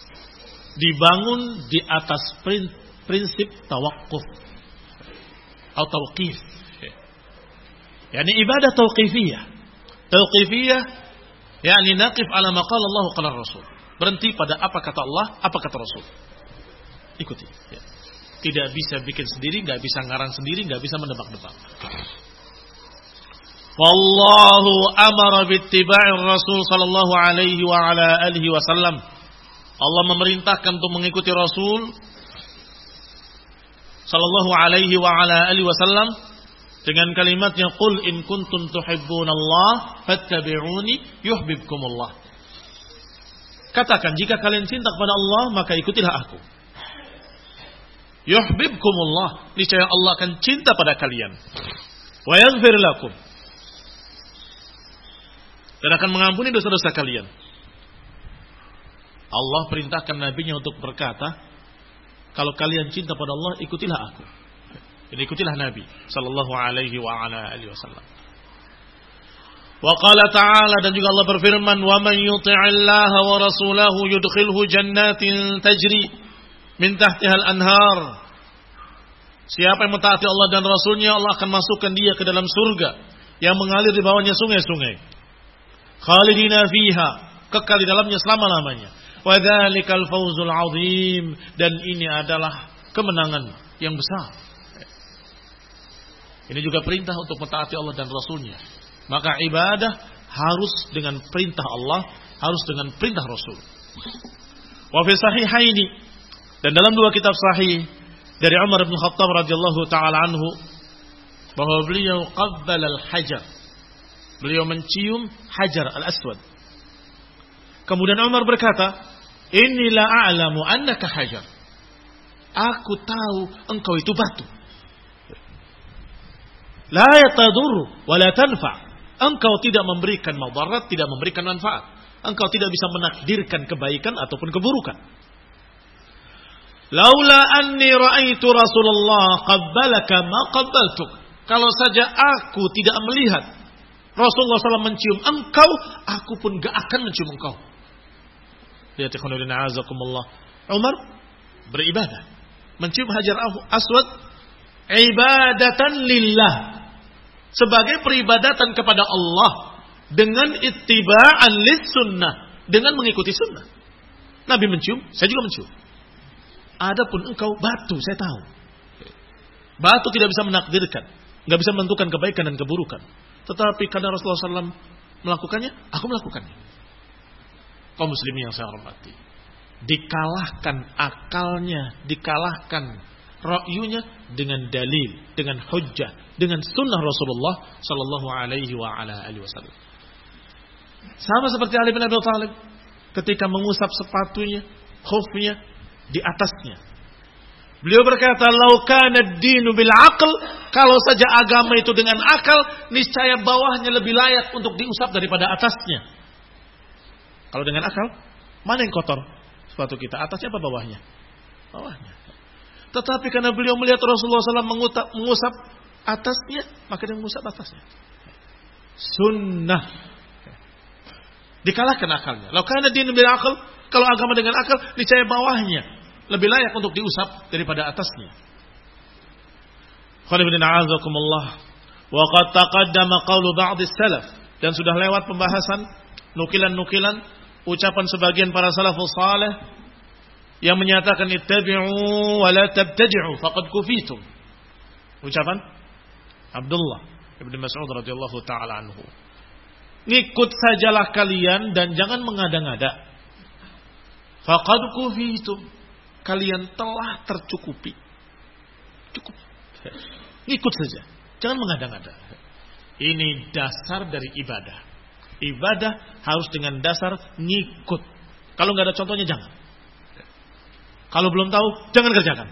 dibangun di atas prinsip tawakkuf. atau tauqif. Yani ibadah tauqifiyah. Tauqifiyah yani naqif ala ma qala Allah qala Rasul. Berhenti pada apa kata Allah, apa kata Rasul. Ikuti. Ya. Tidak bisa bikin sendiri, enggak bisa ngarang sendiri, enggak bisa menebak-nebak. Wallahu amara bittiba'ir Rasul sallallahu alaihi wa ala alihi wasallam. Allah memerintahkan untuk mengikuti Rasul sallallahu alaihi wa ala alihi wasallam dengan kalimatnya qul in kuntum tuhibbunallah fattabi'uni yuhibbukumullah. Katakan jika kalian cinta kepada Allah maka ikutilah aku. Yuhibbukumullah, niscaya Allah akan cinta pada kalian. Wa yaghfir lakum, dan akan mengampuni dosa-dosa kalian. Allah perintahkan nabinya untuk berkata, kalau kalian cinta pada Allah, ikutilah aku. Dan ikutilah Nabi sallallahu alaihi wa ala alihi wasallam. Wa qala ta'ala, dan juga Allah berfirman, wa man yuti'illaha wa rasulahu yudkhilhu jannatin tajri min tahtihal anhar. Siapa yang mentaati Allah dan Rasulnya, Allah akan masukkan dia ke dalam surga yang mengalir di bawahnya sungai-sungai. Khalidina fiha, kekal di dalamnya selama-lamanya. Wa dzalikal fawzul azim, dan ini adalah kemenangan yang besar. Ini juga perintah untuk mentaati Allah dan Rasulnya. Maka ibadah harus dengan perintah Allah, harus dengan perintah Rasul. Wa fi sahihaini, dan dalam dua kitab sahih dari Umar bin Khattab radhiyallahu taala anhu, bahwa beliau qabbal al-hajar, beliau mencium hajar al-aswad. Kemudian Umar berkata, inni la a'lamu annaka hajar, aku tahu engkau itu batu. La yatadur wa la tanfa, engkau tidak memberikan madarat, tidak memberikan manfaat. Engkau tidak bisa menakdirkan kebaikan ataupun keburukan. Laula anni ra'aitu Rasulullah qabbalaka ma qabbaltuk. Kalau saja aku tidak melihat Rasulullah shallallahu alaihi wasallam mencium engkau, aku pun gak akan mencium engkau. Lihat ikhwanuddin a'azakumullah, Umar beribadah, mencium hajar aswad ibadatan lillah, sebagai peribadatan kepada Allah, dengan ittiba'an lis sunnah, dengan mengikuti sunnah. Nabi mencium, saya juga mencium. Adapun engkau batu, saya tahu. Batu tidak bisa menakdirkan, nggak bisa menentukan kebaikan dan keburukan. Tetapi karena Rasulullah shallallahu alaihi wasallam melakukannya, aku melakukannya. Kaum muslimin yang saya hormati, dikalahkan akalnya, dikalahkan ra'yunya dengan dalil, dengan hujjah, dengan sunnah Rasulullah sallallahu alaihi wa ala alihi wasallam. Sama seperti Ali bin Abi Thalib ketika mengusap sepatunya, khufnya di atasnya. Beliau berkata, "Lau kana ad-dinu bil aql", kalau saja agama itu dengan akal, niscaya bawahnya lebih layak untuk diusap daripada atasnya. Kalau dengan akal, mana yang kotor? Sepatu kita, atasnya apa bawahnya? Bawahnya. Tetapi karena beliau melihat Rasulullah shallallahu alaihi wasallam mengusap atasnya, maka dia mengusap atasnya. Sunnah. Dikalahkan akalnya. Lau kana ad-dinu bil aql, kalau agama dengan akal, niscaya bawahnya lebih layak untuk diusap daripada atasnya. Khonibina a'azakumullah. Wa qad taqaddama qawlu ba'dis salaf, dan sudah lewat pembahasan nukilan-nukilan ucapan sebagian para salafus salih yang menyatakan ittabi'u wa la tabtadi'u faqad kufitum. Ucapan Abdullah Ibn Mas'ud radhiyallahu taala anhu. Ngikut sajalah kalian dan jangan mengada-ngada. Faqad kufitum, kalian telah tercukupi. Cukup. Ngikut saja, jangan mengada-ngada. Ini dasar dari ibadah. Ibadah harus dengan dasar ngikut. Kalau nggak ada contohnya jangan. Kalau belum tahu jangan kerjakan.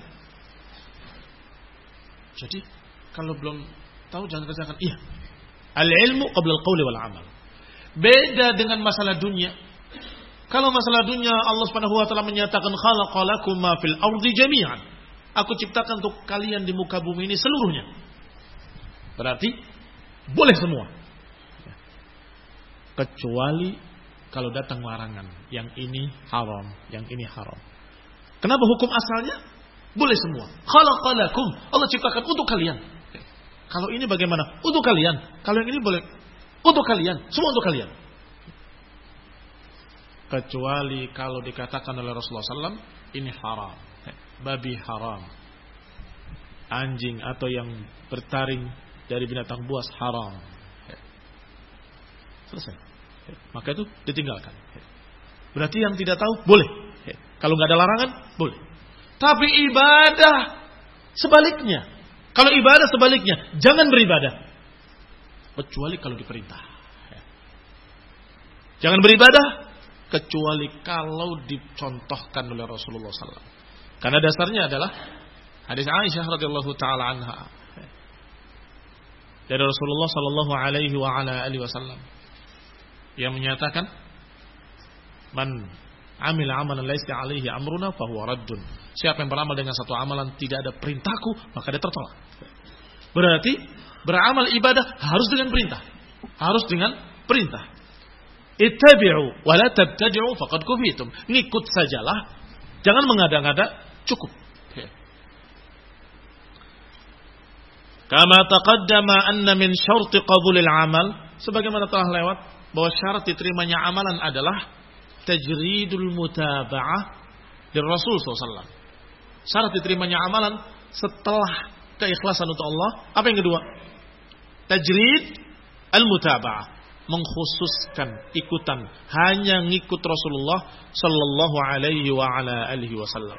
Jadi kalau belum tahu jangan kerjakan. Iya. Al-ilmu qabla al-qawli wal amal. Beda dengan masalah dunia. Kalau masalah dunia, Allah Subhanahu wa taala menyatakan khalaqalakum ma fil ardi jami'an. Aku ciptakan untuk kalian di muka bumi ini seluruhnya. Berarti boleh semua. Kecuali kalau datang larangan, yang ini haram, yang ini haram. Kenapa hukum asalnya boleh semua? Khalaqalakum, Allah ciptakan untuk kalian. Kalau ini bagaimana? Untuk kalian. Kalau yang ini boleh untuk kalian. Semua untuk kalian. Kecuali kalau dikatakan oleh Rasulullah sallallahu alaihi wasallam ini haram. Babi haram. Anjing atau yang bertaring dari binatang buas haram. Selesai. Maka itu ditinggalkan. Berarti yang tidak tahu boleh. Kalau nggak ada larangan boleh. Tapi ibadah sebaliknya. Kalau ibadah sebaliknya, jangan beribadah kecuali kalau diperintah. Jangan beribadah kecuali kalau dicontohkan oleh Rasulullah sallallahu alaihi wasallam. Karena dasarnya adalah hadis Aisyah radhiyallahu taala anha dari Rasulullah sallallahu alaihi wa ala alihi wasallam yang menyatakan, "Man amila amalan laisa alaihi amruna fahuwa raddun." Siapa yang beramal dengan satu amalan tidak ada perintahku, maka dia tertolak. Berarti beramal ibadah harus dengan perintah. Harus dengan perintah. Ittabi'u wa la tabtadi'u faqad kufitum. Ngikut sajalah, jangan mengada-ngada, cukup. Kama taqaddama anna min syarti qabulil amal, sebagaimana telah lewat bahwa syarat diterimanya amalan adalah tajridul mutaba'ah dari Rasul sallallahu alaihi wasallam. Syarat diterimanya amalan setelah keikhlasan untuk Allah. Apa yang kedua? Tajrid al-mutaba'ah, mengkhususkan ikutan, hanya ngikut Rasulullah sallallahu alaihi wa ala alihi wasallam.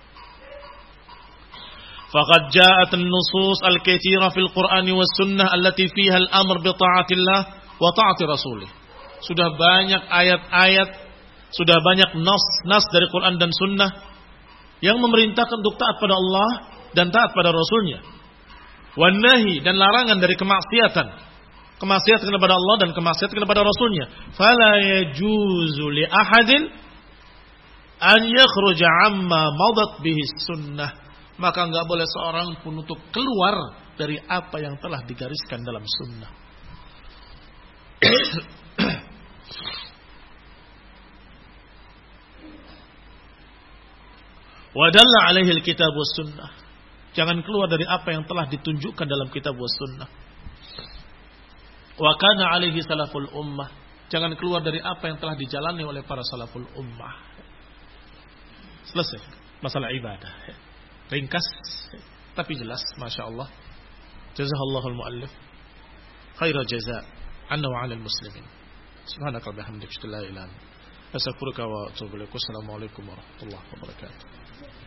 Faqad ja'at an-nusus al-katsira fil Qur'ani was sunnah allati fiha al-amr bi ta'atillah wa ta'ati rasulih. Sudah banyak ayat-ayat, sudah banyak nas-nas dari Quran dan sunnah yang memerintahkan untuk taat pada Allah dan taat pada Rasulnya. Wan nahi, dan larangan dari kemaksiatan. Kemaksiatan kepada Allah dan kemaksiatan kepada Rasulnya. Fala yajuzu li ahadin an yakhruja amma madat bihi sunnah. Maka enggak boleh seorang pun untuk keluar dari apa yang telah digariskan dalam sunnah. Wa dalla alaihi alkitab was sunnah. Jangan keluar dari apa yang telah ditunjukkan dalam kitab was sunnah. Wa kana alaihi salaful ummah. Jangan keluar dari apa yang telah dijalani oleh para salaful ummah. Selesai masalah ibadah. Ringkas tapi jelas, masya Allah. Jazahallahul muallif khairal jazaa anna wa 'alal muslimin. Subhanaka wa bihamdika la ilaha illa anta astaghfiruka wa atubu ilaik. Wassalamualaikum warahmatullahi wabarakatuh.